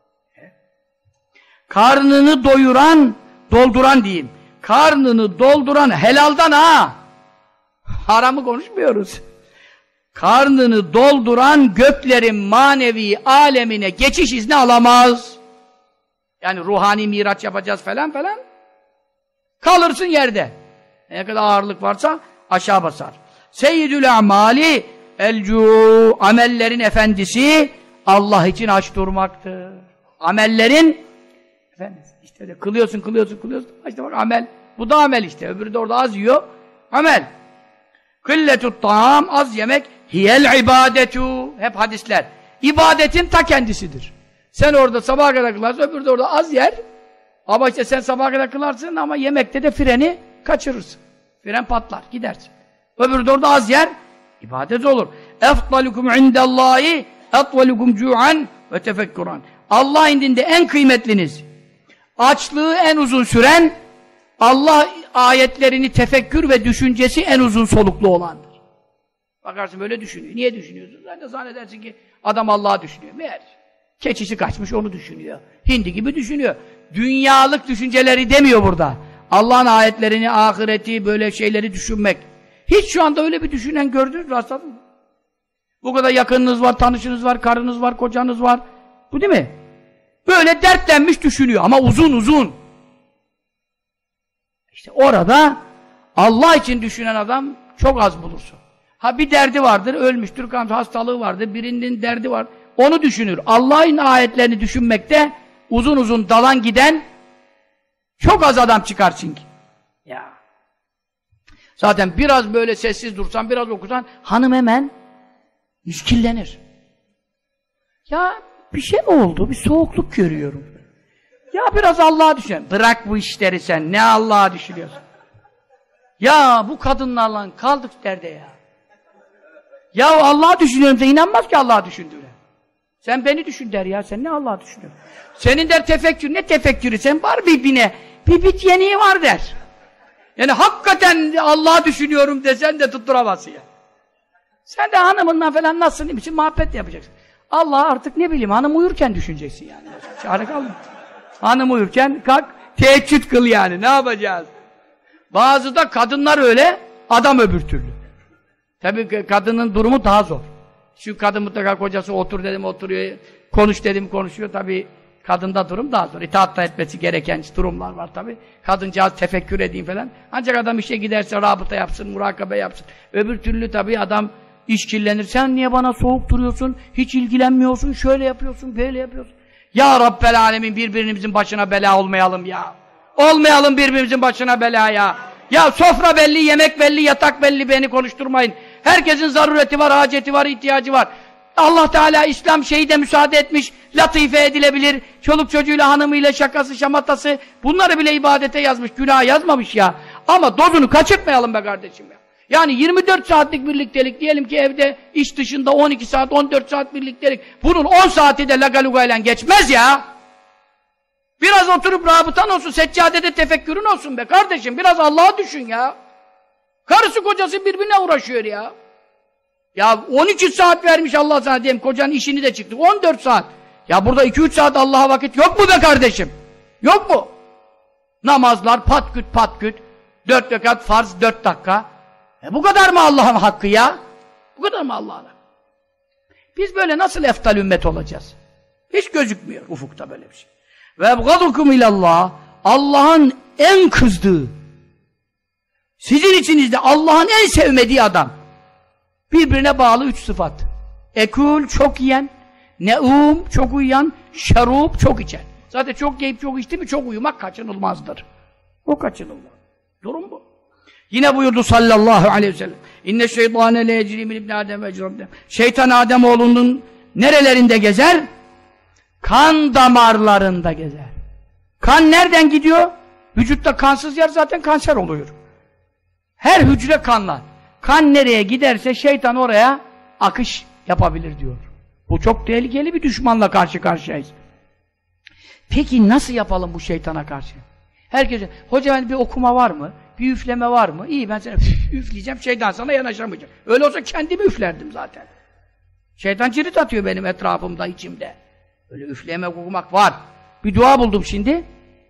Karnını dolduran diyeyim. Karnını dolduran helaldan ha. Haramı konuşmuyoruz. Karnını dolduran göklerin manevi alemine geçiş izni alamaz. Yani ruhani miraç yapacağız falan. Kalırsın yerde. Ne kadar ağırlık varsa aşağı basar. Seyyidül amali amellerin efendisi Allah için aç durmaktır. amellerin efendim işte de kılıyorsun. İşte bak amel. Bu da amel işte. Öbürü de orada az yiyor. Amel. Kılletut ta'am, az yemek hiyel ibadetu. Hep hadisler. İbadetin ta kendisidir. Sen orada sabaha kadar kılarsın, öbürü de orada az yer. Ama işte sen sabaha kadar kılarsın ama yemekte de freni kaçırırsın. Fren patlar, gidersin. Öbürü de orada az yer, ibadet olur. Efdalukum indallahi etvalukum cu'an ve tefekkuran. Allah indinde en kıymetliniz, açlığı en uzun süren, Allah ayetlerini tefekkür ve düşüncesi en uzun soluklu olandır. Bakarsın böyle düşünüyor. Niye düşünüyorsun? Sen de zannedersin ki adam Allah'ı düşünüyor. Meğer keçisi kaçmış onu düşünüyor. Hindi gibi düşünüyor. Dünyalık düşünceleri demiyor burada. Allah'ın ayetlerini, ahireti, böyle şeyleri düşünmek. Hiç şu anda öyle bir düşünen gördünüz mü? Rastladınız mı? Bu kadar yakınınız var, tanışınız var, karınız var, kocanız var. Bu değil mi? Böyle dertlenmiş düşünüyor ama uzun. İşte orada Allah için düşünen adam çok az bulursun. Ha bir derdi vardır, ölmüştür, hastalığı vardır, birinin derdi var. Onu düşünür. Allah'ın ayetlerini düşünmekte uzun dalan giden çok az adam çıkar çünkü. Ya. Zaten biraz böyle sessiz dursan, biraz okusan hanım hemen işkillenir. Ya bir şey mi oldu? Bir soğukluk görüyorum. Ya biraz Allah'a düşün. Bırak bu işleri sen. Ne Allah'a düşünüyorsun? Ya bu kadınlarla kaldık derde ya. Ya Allah'a düşünüyorum sen inanmaz ki Allah'a düşündüğüne. Sen beni düşün der ya. Sen ne Allah'a düşünüyorsun? Senin der tefekkür. Ne tefekkürü? Sen var birbirine. Bir bit yeniği var der. Yani hakikaten Allah'a düşünüyorum desen de tutturamazsın ya. Sen de hanımınla falan nasılsın değil mi? Şimdi muhabbet yapacaksın. Allah artık ne bileyim hanım uyurken düşüneceksin yani. Çare kalma. Hanım uyurken kalk teheccüd kıl yani. Ne yapacağız? Bazı da kadınlar öyle, adam öbür türlü. Tabii kadının durumu daha zor. Şu kadın mutlaka kocası otur dedim oturuyor, konuş dedim konuşuyor. Tabii kadında durum daha zor. İtaat da etmesi gereken durumlar var tabii. Kadıncağız tefekkür edeyim falan. Ancak adam işe giderse rabıta yapsın, murakabe yapsın. Öbür türlü tabii adam işkillenir. Sen niye bana soğuk duruyorsun? Hiç ilgilenmiyorsun, şöyle yapıyorsun, böyle yapıyorsun. Ya Rabbel Alemin birbirimizin başına bela olmayalım ya. Olmayalım birbirimizin başına bela ya. Ya sofra belli, yemek belli, yatak belli, beni konuşturmayın. Herkesin zarureti var, haceti var, ihtiyacı var. Allah Teala İslam şeyi de müsaade etmiş, latife edilebilir, çoluk çocuğuyla, hanımıyla, şakası, şamatası, bunları bile ibadete yazmış, günah yazmamış ya. Ama dozunu kaçırtmayalım be kardeşim ya. Yani 24 saatlik birliktelik, diyelim ki evde, iş dışında 12 saat, 14 saat birliktelik, bunun 10 saati de lagaluga ile geçmez ya. Biraz oturup rabıtan olsun, seccadede tefekkürün olsun be kardeşim, biraz Allah'a düşün ya. Karısı kocası birbirine uğraşıyor ya. Ya 12 saat vermiş Allah sana diyelim, kocanın işini de çıktık, 14 saat. Ya burada 2-3 saat Allah'a vakit yok mu be kardeşim? Yok mu? Namazlar patküt, 4 rekat farz 4 dakika. Bu kadar mı Allah'ın hakkı ya? Bu kadar mı Allah'ın? Biz böyle nasıl eftal ümmet olacağız? Hiç gözükmüyor ufukta böyle bir şey. Ve ebgadukum ilallah, Allah'ın en kızdığı, sizin içinizde Allah'ın en sevmediği adam. Birbirine bağlı 3 sıfat. Ekul, çok yiyen, neum, çok uyuyan, şerub, çok içen. Zaten çok yiyip çok içti mi çok uyumak kaçınılmazdır. O kaçınılmaz. Durum bu. Yine buyurdu sallallahu aleyhi ve sellem. İnne şeytane le yecri min ibn Adem ve ecrabde. Şeytan Ademoğlunun nerelerinde gezer? Kan damarlarında gezer. Kan nereden gidiyor? Vücutta kansız yer zaten kanser oluyor. Her hücre kanlar. Kan nereye giderse şeytan oraya akış yapabilir diyor. Bu çok tehlikeli bir düşmanla karşı karşıyayız. Peki nasıl yapalım bu şeytana karşı? Herkese, hocam bir okuma var mı? Bir üfleme var mı? İyi ben sana üfleyeceğim, şeytan sana yanaşamayacak. Öyle olsa kendimi üflerdim zaten. Şeytan cirit atıyor benim etrafımda, içimde. Öyle üfleme, okumak var. Bir dua buldum şimdi.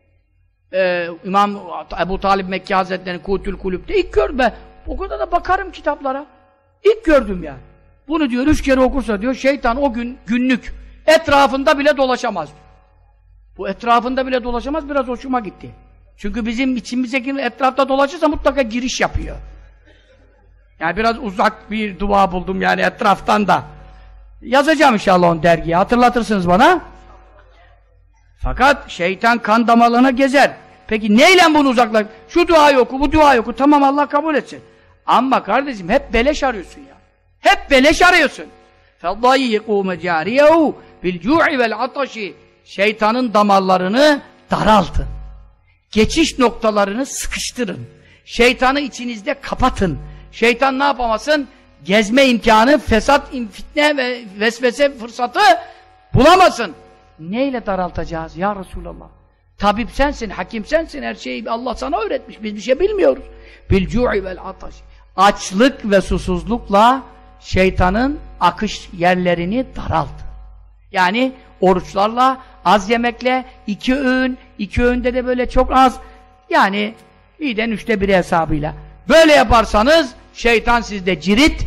İmam Ebu Talib Mekki Hazretleri'nin Kutül Kulüp'te ilk gördüm ben. O kadar da bakarım kitaplara. İlk gördüm ya. Bunu diyor 3 kere okursa diyor şeytan o gün günlük etrafında bile dolaşamaz. Bu etrafında bile dolaşamaz, biraz hoşuma gitti. Çünkü bizim içimizdeki etrafta dolaşırsa mutlaka giriş yapıyor. Yani biraz uzak bir dua buldum yani etraftan da. Yazacağım inşallah onu dergiye. Hatırlatırsınız bana. Fakat şeytan kan damarlarına gezer. Peki neyle bunu uzaklar? Şu duayı oku, bu duayı oku. Tamam, Allah kabul etsin. Ama kardeşim hep beleş arıyorsun ya. Hep beleş arıyorsun. فَضَيِّقُوا مَجَارِيَهُ بِالْجُوعِ وَالْعَطَشِ Şeytanın damarlarını daraltın. Geçiş noktalarını sıkıştırın. Şeytanı içinizde kapatın. Şeytan ne yapamasın? Gezme imkanı, fesat, fitne ve vesvese fırsatı bulamasın. Neyle daraltacağız ya Resulallah? Tabip sensin, hakim sensin, her şeyi Allah sana öğretmiş. Biz bir şey bilmiyoruz. Bil-cu'i vel-ataş. Açlık ve susuzlukla şeytanın akış yerlerini daralt. Yani oruçlarla, az yemekle, 2 öğün, 2 öğünde de böyle çok az. Yani miden 1/3 hesabıyla. Böyle yaparsanız şeytan sizde cirit.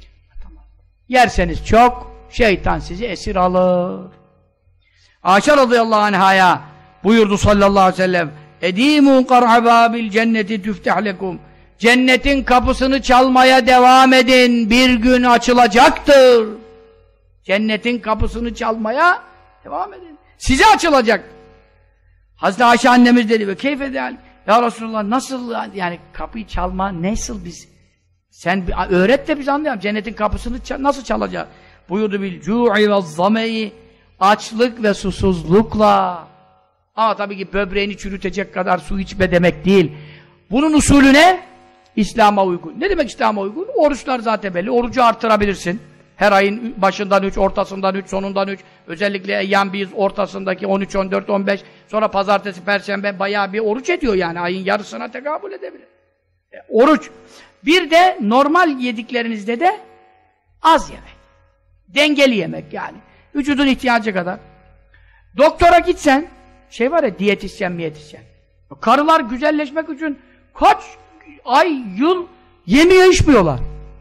Yerseniz çok, şeytan sizi esir alır. Ayşe radıyallahu anhaya buyurdu sallallahu aleyhi ve sellem: "Edimu qar'a babil cenneti tüfteh lekum." Cennetin kapısını çalmaya devam edin. Bir gün açılacaktır. Cennetin kapısını çalmaya devam edin. Size açılacak. Hazreti Ayşe annemiz dedi ve keyfe deal. Ya Resulullah nasıl yani kapıyı çalma nasıl biz? Sen öğret de biz anlayalım. Cennetin kapısını nasıl çalacak? Buyurdu bil cu'i ve zameyi. Açlık ve susuzlukla. Ama tabii ki böbreğini çürütecek kadar su içme demek değil. Bunun usulü ne? İslam'a uygun. Ne demek İslam'a uygun? Oruçlar zaten belli. Orucu artırabilirsin. Her ayın başından 3, ortasından 3, sonundan 3. Özellikle Eyyam Biz ortasındaki 13, 14, 15. Sonra pazartesi, perşembe bayağı bir oruç ediyor yani. Ayın yarısına tekabül edebilir. Oruç. Bir de normal yediklerinizde de az yemek. Dengeli yemek yani. Vücudun ihtiyacı kadar. Doktora gitsen, şey var ya diyetisyen, miyetisyen. Karılar güzelleşmek için kaç ay, yıl yemiyor, içmiyorlar.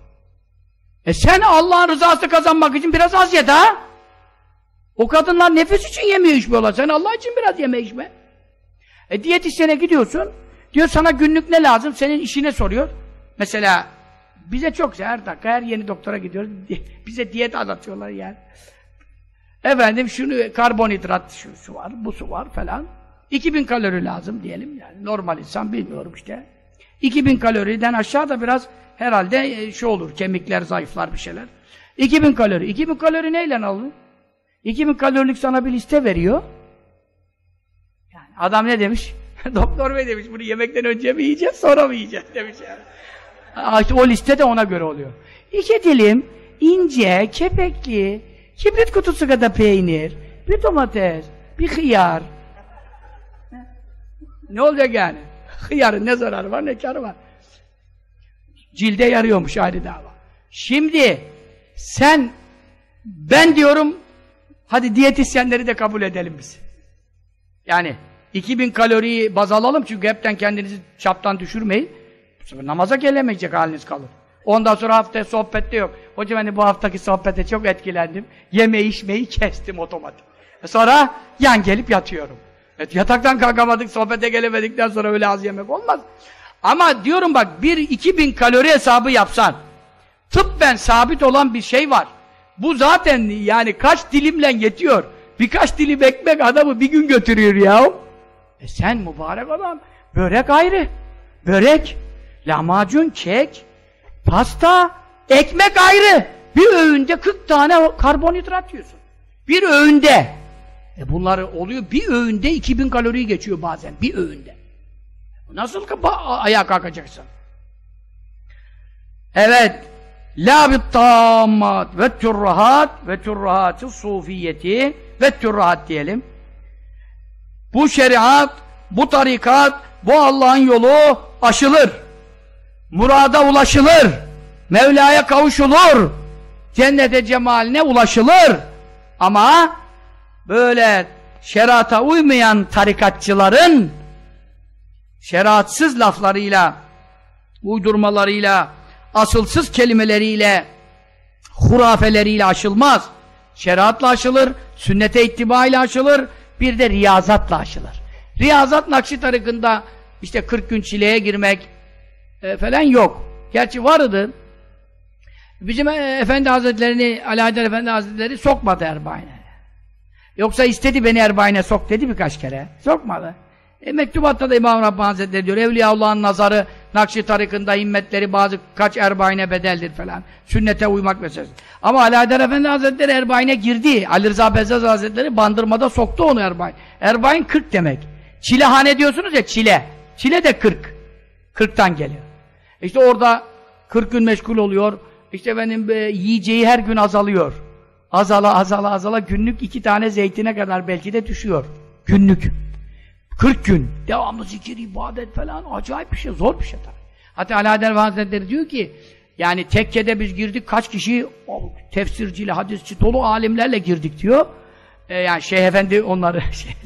Sen Allah'ın rızasını kazanmak için biraz az ye daha. O kadınlar nefes için yemiyor, içmiyorlar. Sen Allah için biraz yeme, içme. Diyetisyene gidiyorsun, diyor sana günlük ne lazım, senin işine soruyor. Mesela bize çok her dakika, her yeni doktora gidiyoruz, bize diyet anlatıyorlar yani. Efendim şunu, karbonhidrat şu var, bu su var falan. 2000 kalori lazım diyelim yani. Normal insan bilmiyorum işte. 2000 kaloriden aşağı da biraz herhalde şu olur, kemikler zayıflar bir şeyler. 2000 kalori. 2000 kalori neyle alınır? 2000 kalorilik sana bir liste veriyor. Yani adam ne demiş? Doktor bey demiş, bunu yemekten önce mi yiyeceğiz, sonra mı yiyeceğiz demiş yani. İşte o liste de ona göre oluyor. 2 dilim ince, kepekli, kibrit kutusu kadar peynir, bir domates, bir hıyar. Ne olacak yani? Hıyarın ne zararı var, ne kârı var? Cilde yarıyormuş, ayrı dava. Şimdi ben diyorum, hadi diyetisyenleri de kabul edelim biz. Yani 2000 kaloriyi baz alalım çünkü hepten kendinizi çaptan düşürmeyin. Namaza gelemeyecek haliniz kalır. Ondan sonra haftaya sohbette yok. Hocam hani bu haftaki sohbete çok etkilendim. Yeme içmeyi kestim otomatik. Sonra yan gelip yatıyorum. Yataktan kalkamadık, sohbete gelemedikten sonra öyle az yemek olmaz. Ama diyorum bak, 2000 kalori hesabı yapsan, tıbben sabit olan bir şey var. Bu zaten yani kaç dilimle yetiyor. Birkaç dilim ekmek adamı bir gün götürüyor ya. Sen mübarek adam, börek ayrı. Börek, lahmacun, kek, pasta, ekmek ayrı. Bir öğünde 40 tane karbonhidrat yiyorsun. Bir öğünde. Bunlar oluyor, bir öğünde 2000 kaloriyi geçiyor bazen, bir öğünde. Nasıl ayağa kalkacaksın? Evet. La bittammat ve türrahat ve türrahat-ı sufiyeti ve türrahat diyelim. Bu şeriat, bu tarikat, bu Allah'ın yolu aşılır. Murada ulaşılır. Mevla'ya kavuşulur. Cennete cemaline ulaşılır. Ama böyle şerata uymayan tarikatçıların şeriatsız laflarıyla, uydurmalarıyla, asılsız kelimeleriyle, hurafeleriyle aşılmaz. Şeriatla aşılır, sünnete ittibayla aşılır, bir de riyazatla aşılır. Riyazat Nakşi tarikında işte 40 gün çileye girmek falan yok. Gerçi vardı. Bizim Efendi Hazretlerini, Ali Haydar Efendi Hazretleri sokmadı Erbain'e. Yoksa istedi beni Erbain'e sok dedi birkaç kere. Sokmadı. Mektubatta da İmam Rabbani Hazretleri diyor, Evliyaullah'ın nazarı, Nakşi tarikında himmetleri bazı kaç Erbain'e bedeldir falan. Sünnete uymak meselesi. Ali Haydar Efendi Hazretleri Erbain'e girdi. Ali Rıza Bezzaz Hazretleri Bandırma'da soktu onu Erbain. Erbain 40 demek. Çilehane diyorsunuz ya, çile. Çile de 40. 40'tan geliyor. İşte orada 40 gün meşgul oluyor. İşte benim yiyeceği her gün azalıyor. Azala günlük 2 tane zeytine kadar belki de düşüyor. Günlük. 40 gün. Devamlı zikir, ibadet falan. Acayip bir şey. Zor bir şey tabii. Hatta Ali Haydar Hazretleri diyor ki yani tekkede biz girdik, kaç kişi tefsirciyle, hadisçi dolu alimlerle girdik diyor. Yani Şeyh Efendi onları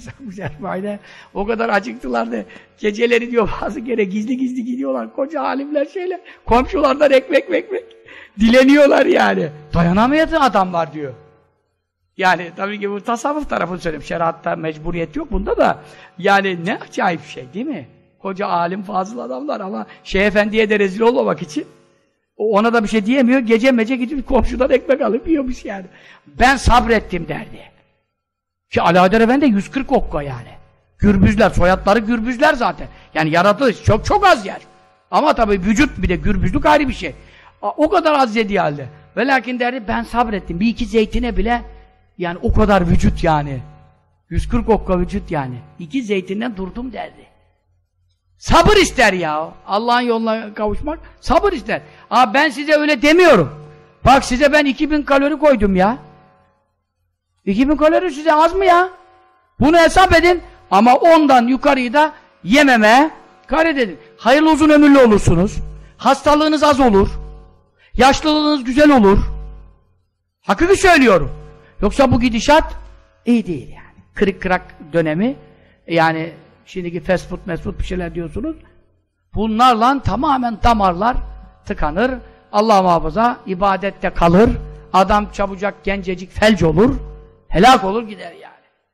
o kadar acıktılardı. Geceleri diyor bazı kere gizli gidiyorlar. Koca alimler şeyler. Komşulardan ekmek. Dileniyorlar yani. Dayanamayan adamlar diyor. Yani tabii ki bu tasavvuf tarafını söyleyeyim. Şeriatta mecburiyet yok bunda da. Yani ne acayip şey değil mi? Koca alim, fazıl adamlar ama Şeyh Efendi'ye de rezil olmamak için ona da bir şey diyemiyor. Gece gidip komşudan ekmek alıp yiyormuş yani. Ben sabrettim derdi. Ki Ali Haydar Efendi 140 okka yani. Gürbüzler, soyadları Gürbüzler zaten. Yani yaratılış çok az yer. Ama tabii vücut bir de Gürbüzlük ayrı bir şey. O kadar az yediği halde. Ve lakin derdi ben sabrettim. 1-2 zeytine bile yani o kadar vücut yani. 140 okka vücut yani. 2 zeytinden durdum derdi. Sabır ister ya. Allah'ın yoluna kavuşmak sabır ister. Ben size öyle demiyorum. Bak size ben 2000 kalori koydum ya. 2000 kalori size az mı ya? Bunu hesap edin. Ama ondan yukarıyı da yememeye gayret edin. Hayırlı uzun ömürlü olursunuz. Hastalığınız az olur. Yaşlılığınız güzel olur. Hakiki söylüyorum. Yoksa bu gidişat iyi değil yani. Kırık kırak dönemi. Yani şimdiki fast food bir şeyler diyorsunuz. Bunlarla tamamen damarlar tıkanır. Allah muhafaza ibadette kalır. Adam çabucak gencecik felç olur. Helak olur gider yani.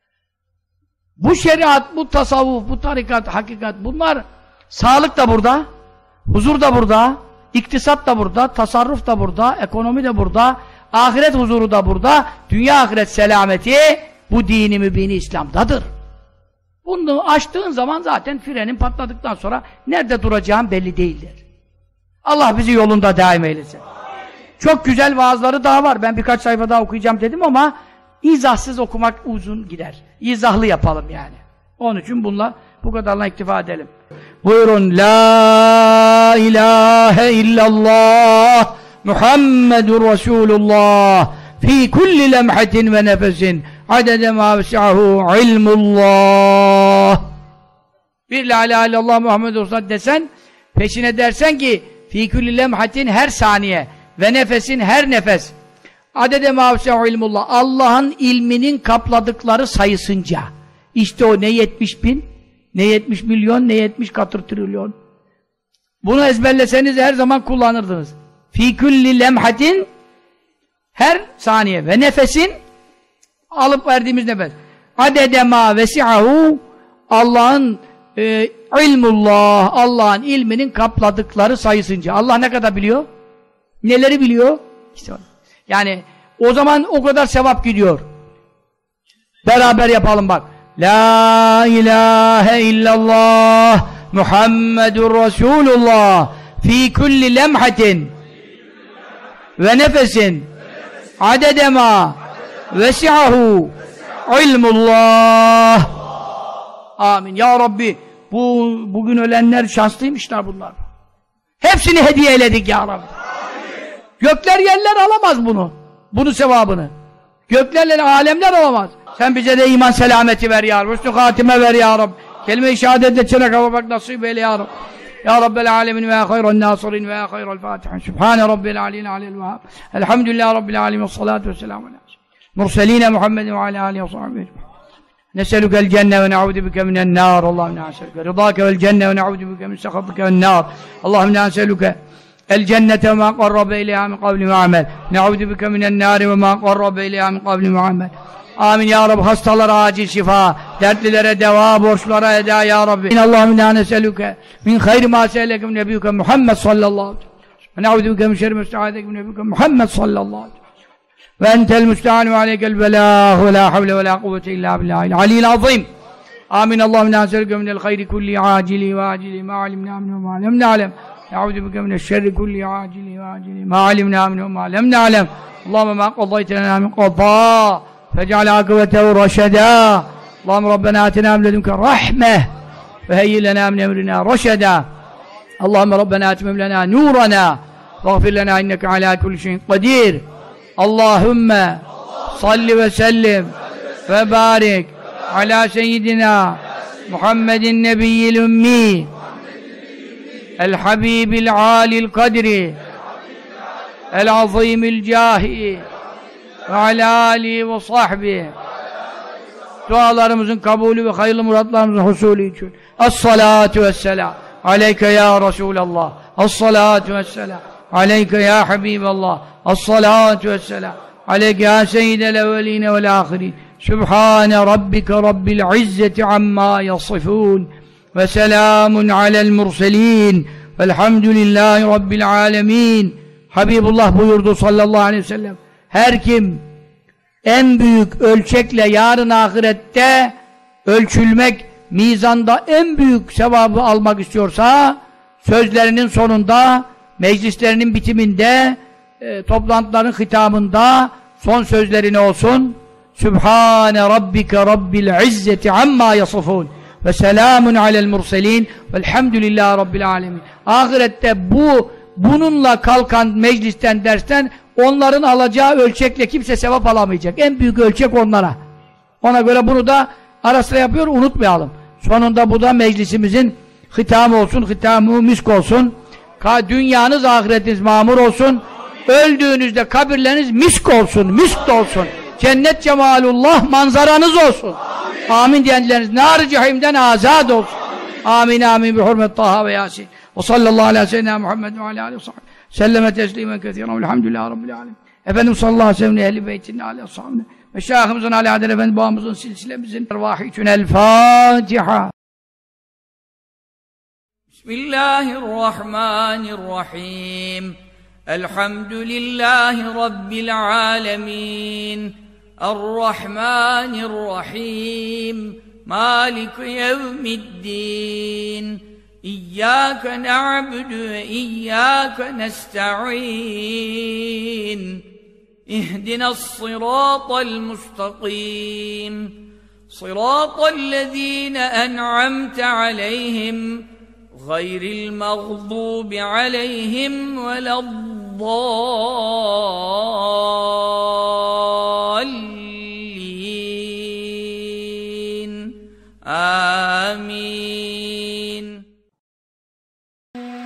Bu şeriat, bu tasavvuf, bu tarikat, hakikat bunlar sağlık da burada, huzur da burada, iktisat da burada, tasarruf da burada, ekonomi de burada, ahiret huzuru da burada, dünya ahiret selameti bu dini mübini İslam'dadır. Bunu açtığın zaman zaten frenin patladıktan sonra nerede duracağın belli değildir. Allah bizi yolunda daim eylesin. Çok güzel vaazları daha var. Ben birkaç sayfa daha okuyacağım dedim ama izahsız okumak uzun gider. İzahlı yapalım yani. Onun için bu kadarla iktifa edelim. Buyurun. La ilahe illallah Muhammedur Resulullah fi kulli lemhatin ve nefesin adede ma vesi'ahu ilmullah. Bir la ilahe illallah Muhammedur Resulullah desen, peşine dersen ki fi kulli lemhatin her saniye ve nefesin her nefes adede ma vesi'ahu ilmullah, Allah'ın ilminin kapladıkları sayısınca. İşte o ne 70 bin, ne 70 milyon, ne 70 katır trilyon. Bunu ezberleseniz her zaman kullanırdınız. Fî külli lemhatin her saniye ve nefesin alıp verdiğimiz nefes. Adede mâ vesi'ahu Allah'ın ilmullah, Allah'ın ilminin kapladıkları sayısınca. Allah ne kadar biliyor? Neleri biliyor? İşte yani o zaman o kadar sevap gidiyor. Beraber yapalım bak. La ilahe illallah Muhammedur Resulullah fi kulli lemhatin ve nefesin adede ma vesi'ahu ilmullah. Amin. Ya Rabbi bugün ölenler şanslıymışlar bunlar. Hepsini hediye eyledik ya Rabbi. Gökler yerler alamaz bunu. Bunun sevabını. Göklerle alemler alamaz. Sen bize de iman selameti ver ya Rabbi. Hüsnü hatime ver ya Rabbi. Kelime-i şehadetle çene kavabak nasip eyle ya Rabbi. Ya Rabbel alemin ve ya hayran nasirin ve ya hayral fatihin. Sübhane Rabbil aleyhi aleyhi ve elhamdülillah Rabbil alemin ve salatu ve selamu aleyhi. Murseline Muhammedin ve aleyhi aleyhi ve sahbihi. Neselükel cenne ve ne'udu bike minen nar. Allahümme ne'aselüke rıdâke vel cenne ve ne'udu bike min sekhatike vel nar. Allahümme ne'aselüke el cennete ve ma qarrabe ileyha min kavli ve amel. Ne'udu bike minen nar ve ma qarrabe ileyha min kavli ve amel. Amin ya Rabbi. Hastalara acil şifa, dertlilere deva, borçlara eda ya Rabbi. Allahümme inna neselüke min hayri ma se'eleke min nebiyyüke Muhammed sallallahu aleyhi ve sellem. Ve ne'udu bike min şerri ma esta'adeke min nebiyyüke Muhammed sallallahu aleyhi ve sellem. ve entel müstehan ve aleykel belah ve la havle ve la kuvvete illa billahil aliyyil azim. Amin. Allahümme nâselüke minel hayri kulli acili ve acili ma alimna minhu ma lem na'lem. Eûzü bike mineşşerri kulli acili ve acili ma alimna minhu ma lem na'lem. Allahümme ma qaddayte lena min qadâ fec'al âkıbetehu reşedâ. Allahümme Rabbena atina min ledunke rahmeh ve heyyi lena min emrina reşedâ. Allahümme Rabbena etmim lena nûranâ veğfir lena inneke alâ kulli şeyin kadîr. Allahümme salli ve sellim ve barik ala seyyidina Muhammedin nebiyyil ümmi el habibil alil kadri el azimil cahi ve ala alihi ve sahbihi. Dualarımızın kabulü ve hayırlı muratlarımızın husulü için es-salatu vesselam aleyke ya Resulallah, es-salatu vesselam aleyke ya Habiballah, es-salatu vesselam aleyke ya seyyidel evveline vel ahirin. Sübhane rabbike rabbil izzeti amma yasifun ve selamun alel murselin velhamdülillahi rabbil alemin. Habibullah buyurdu sallallahu aleyhi ve sellem, her kim en büyük ölçekle yarın ahirette ölçülmek, mizanda en büyük sevabı almak istiyorsa, sözlerinin sonunda, meclislerinin bitiminde, toplantıların hitamında son sözleri ne olsun? Sübhane rabbike rabbil izzeti amma yasifun ve selamun alel murselin velhamdülillahi rabbil alemin. Ahirette bununla kalkan meclisten, dersten onların alacağı ölçekle kimse sevap alamayacak. En büyük ölçek onlara. Ona göre bunu da ara sıra yapıyor, unutmayalım. Sonunda bu da meclisimizin hitamı olsun, hitamı misk olsun. Dünyanız, ahiretiniz mamur olsun. Öldüğünüzde kabirleriniz misk olsun, misk de olsun. Cennet cemalullah manzaranız olsun. Amin diyenleriniz nar-ı cehimden azad olsun. Amin amin bi hurmet Taha ve Yasin. Ve sallallahu aleyhi ve sellem Muhammed ve aleyhi ve sellem. Selleme teslimen kethiren velhamdülillahi rabbil alemin. Efendimiz sallallahu aleyhi ve sellem ehl-i beytinin aleyhi ve sellem. Ve şahımızın aleyhi ve sellem, babamızın, silsilemizin ervâhi için el-Fâtiha. Bismillahirrahmanirrahim. Elhamdülillahi rabbil alemin. Errahmanirrahim. Mâlik yevmiddin. İyyâke na'budu ve iyyâke nesta'in. İhdinas-sirâtal mustakîm. Sirâtallezîne en'amte aleyhim gayril mağdûbi aleyhim veleddâllîn. Amin.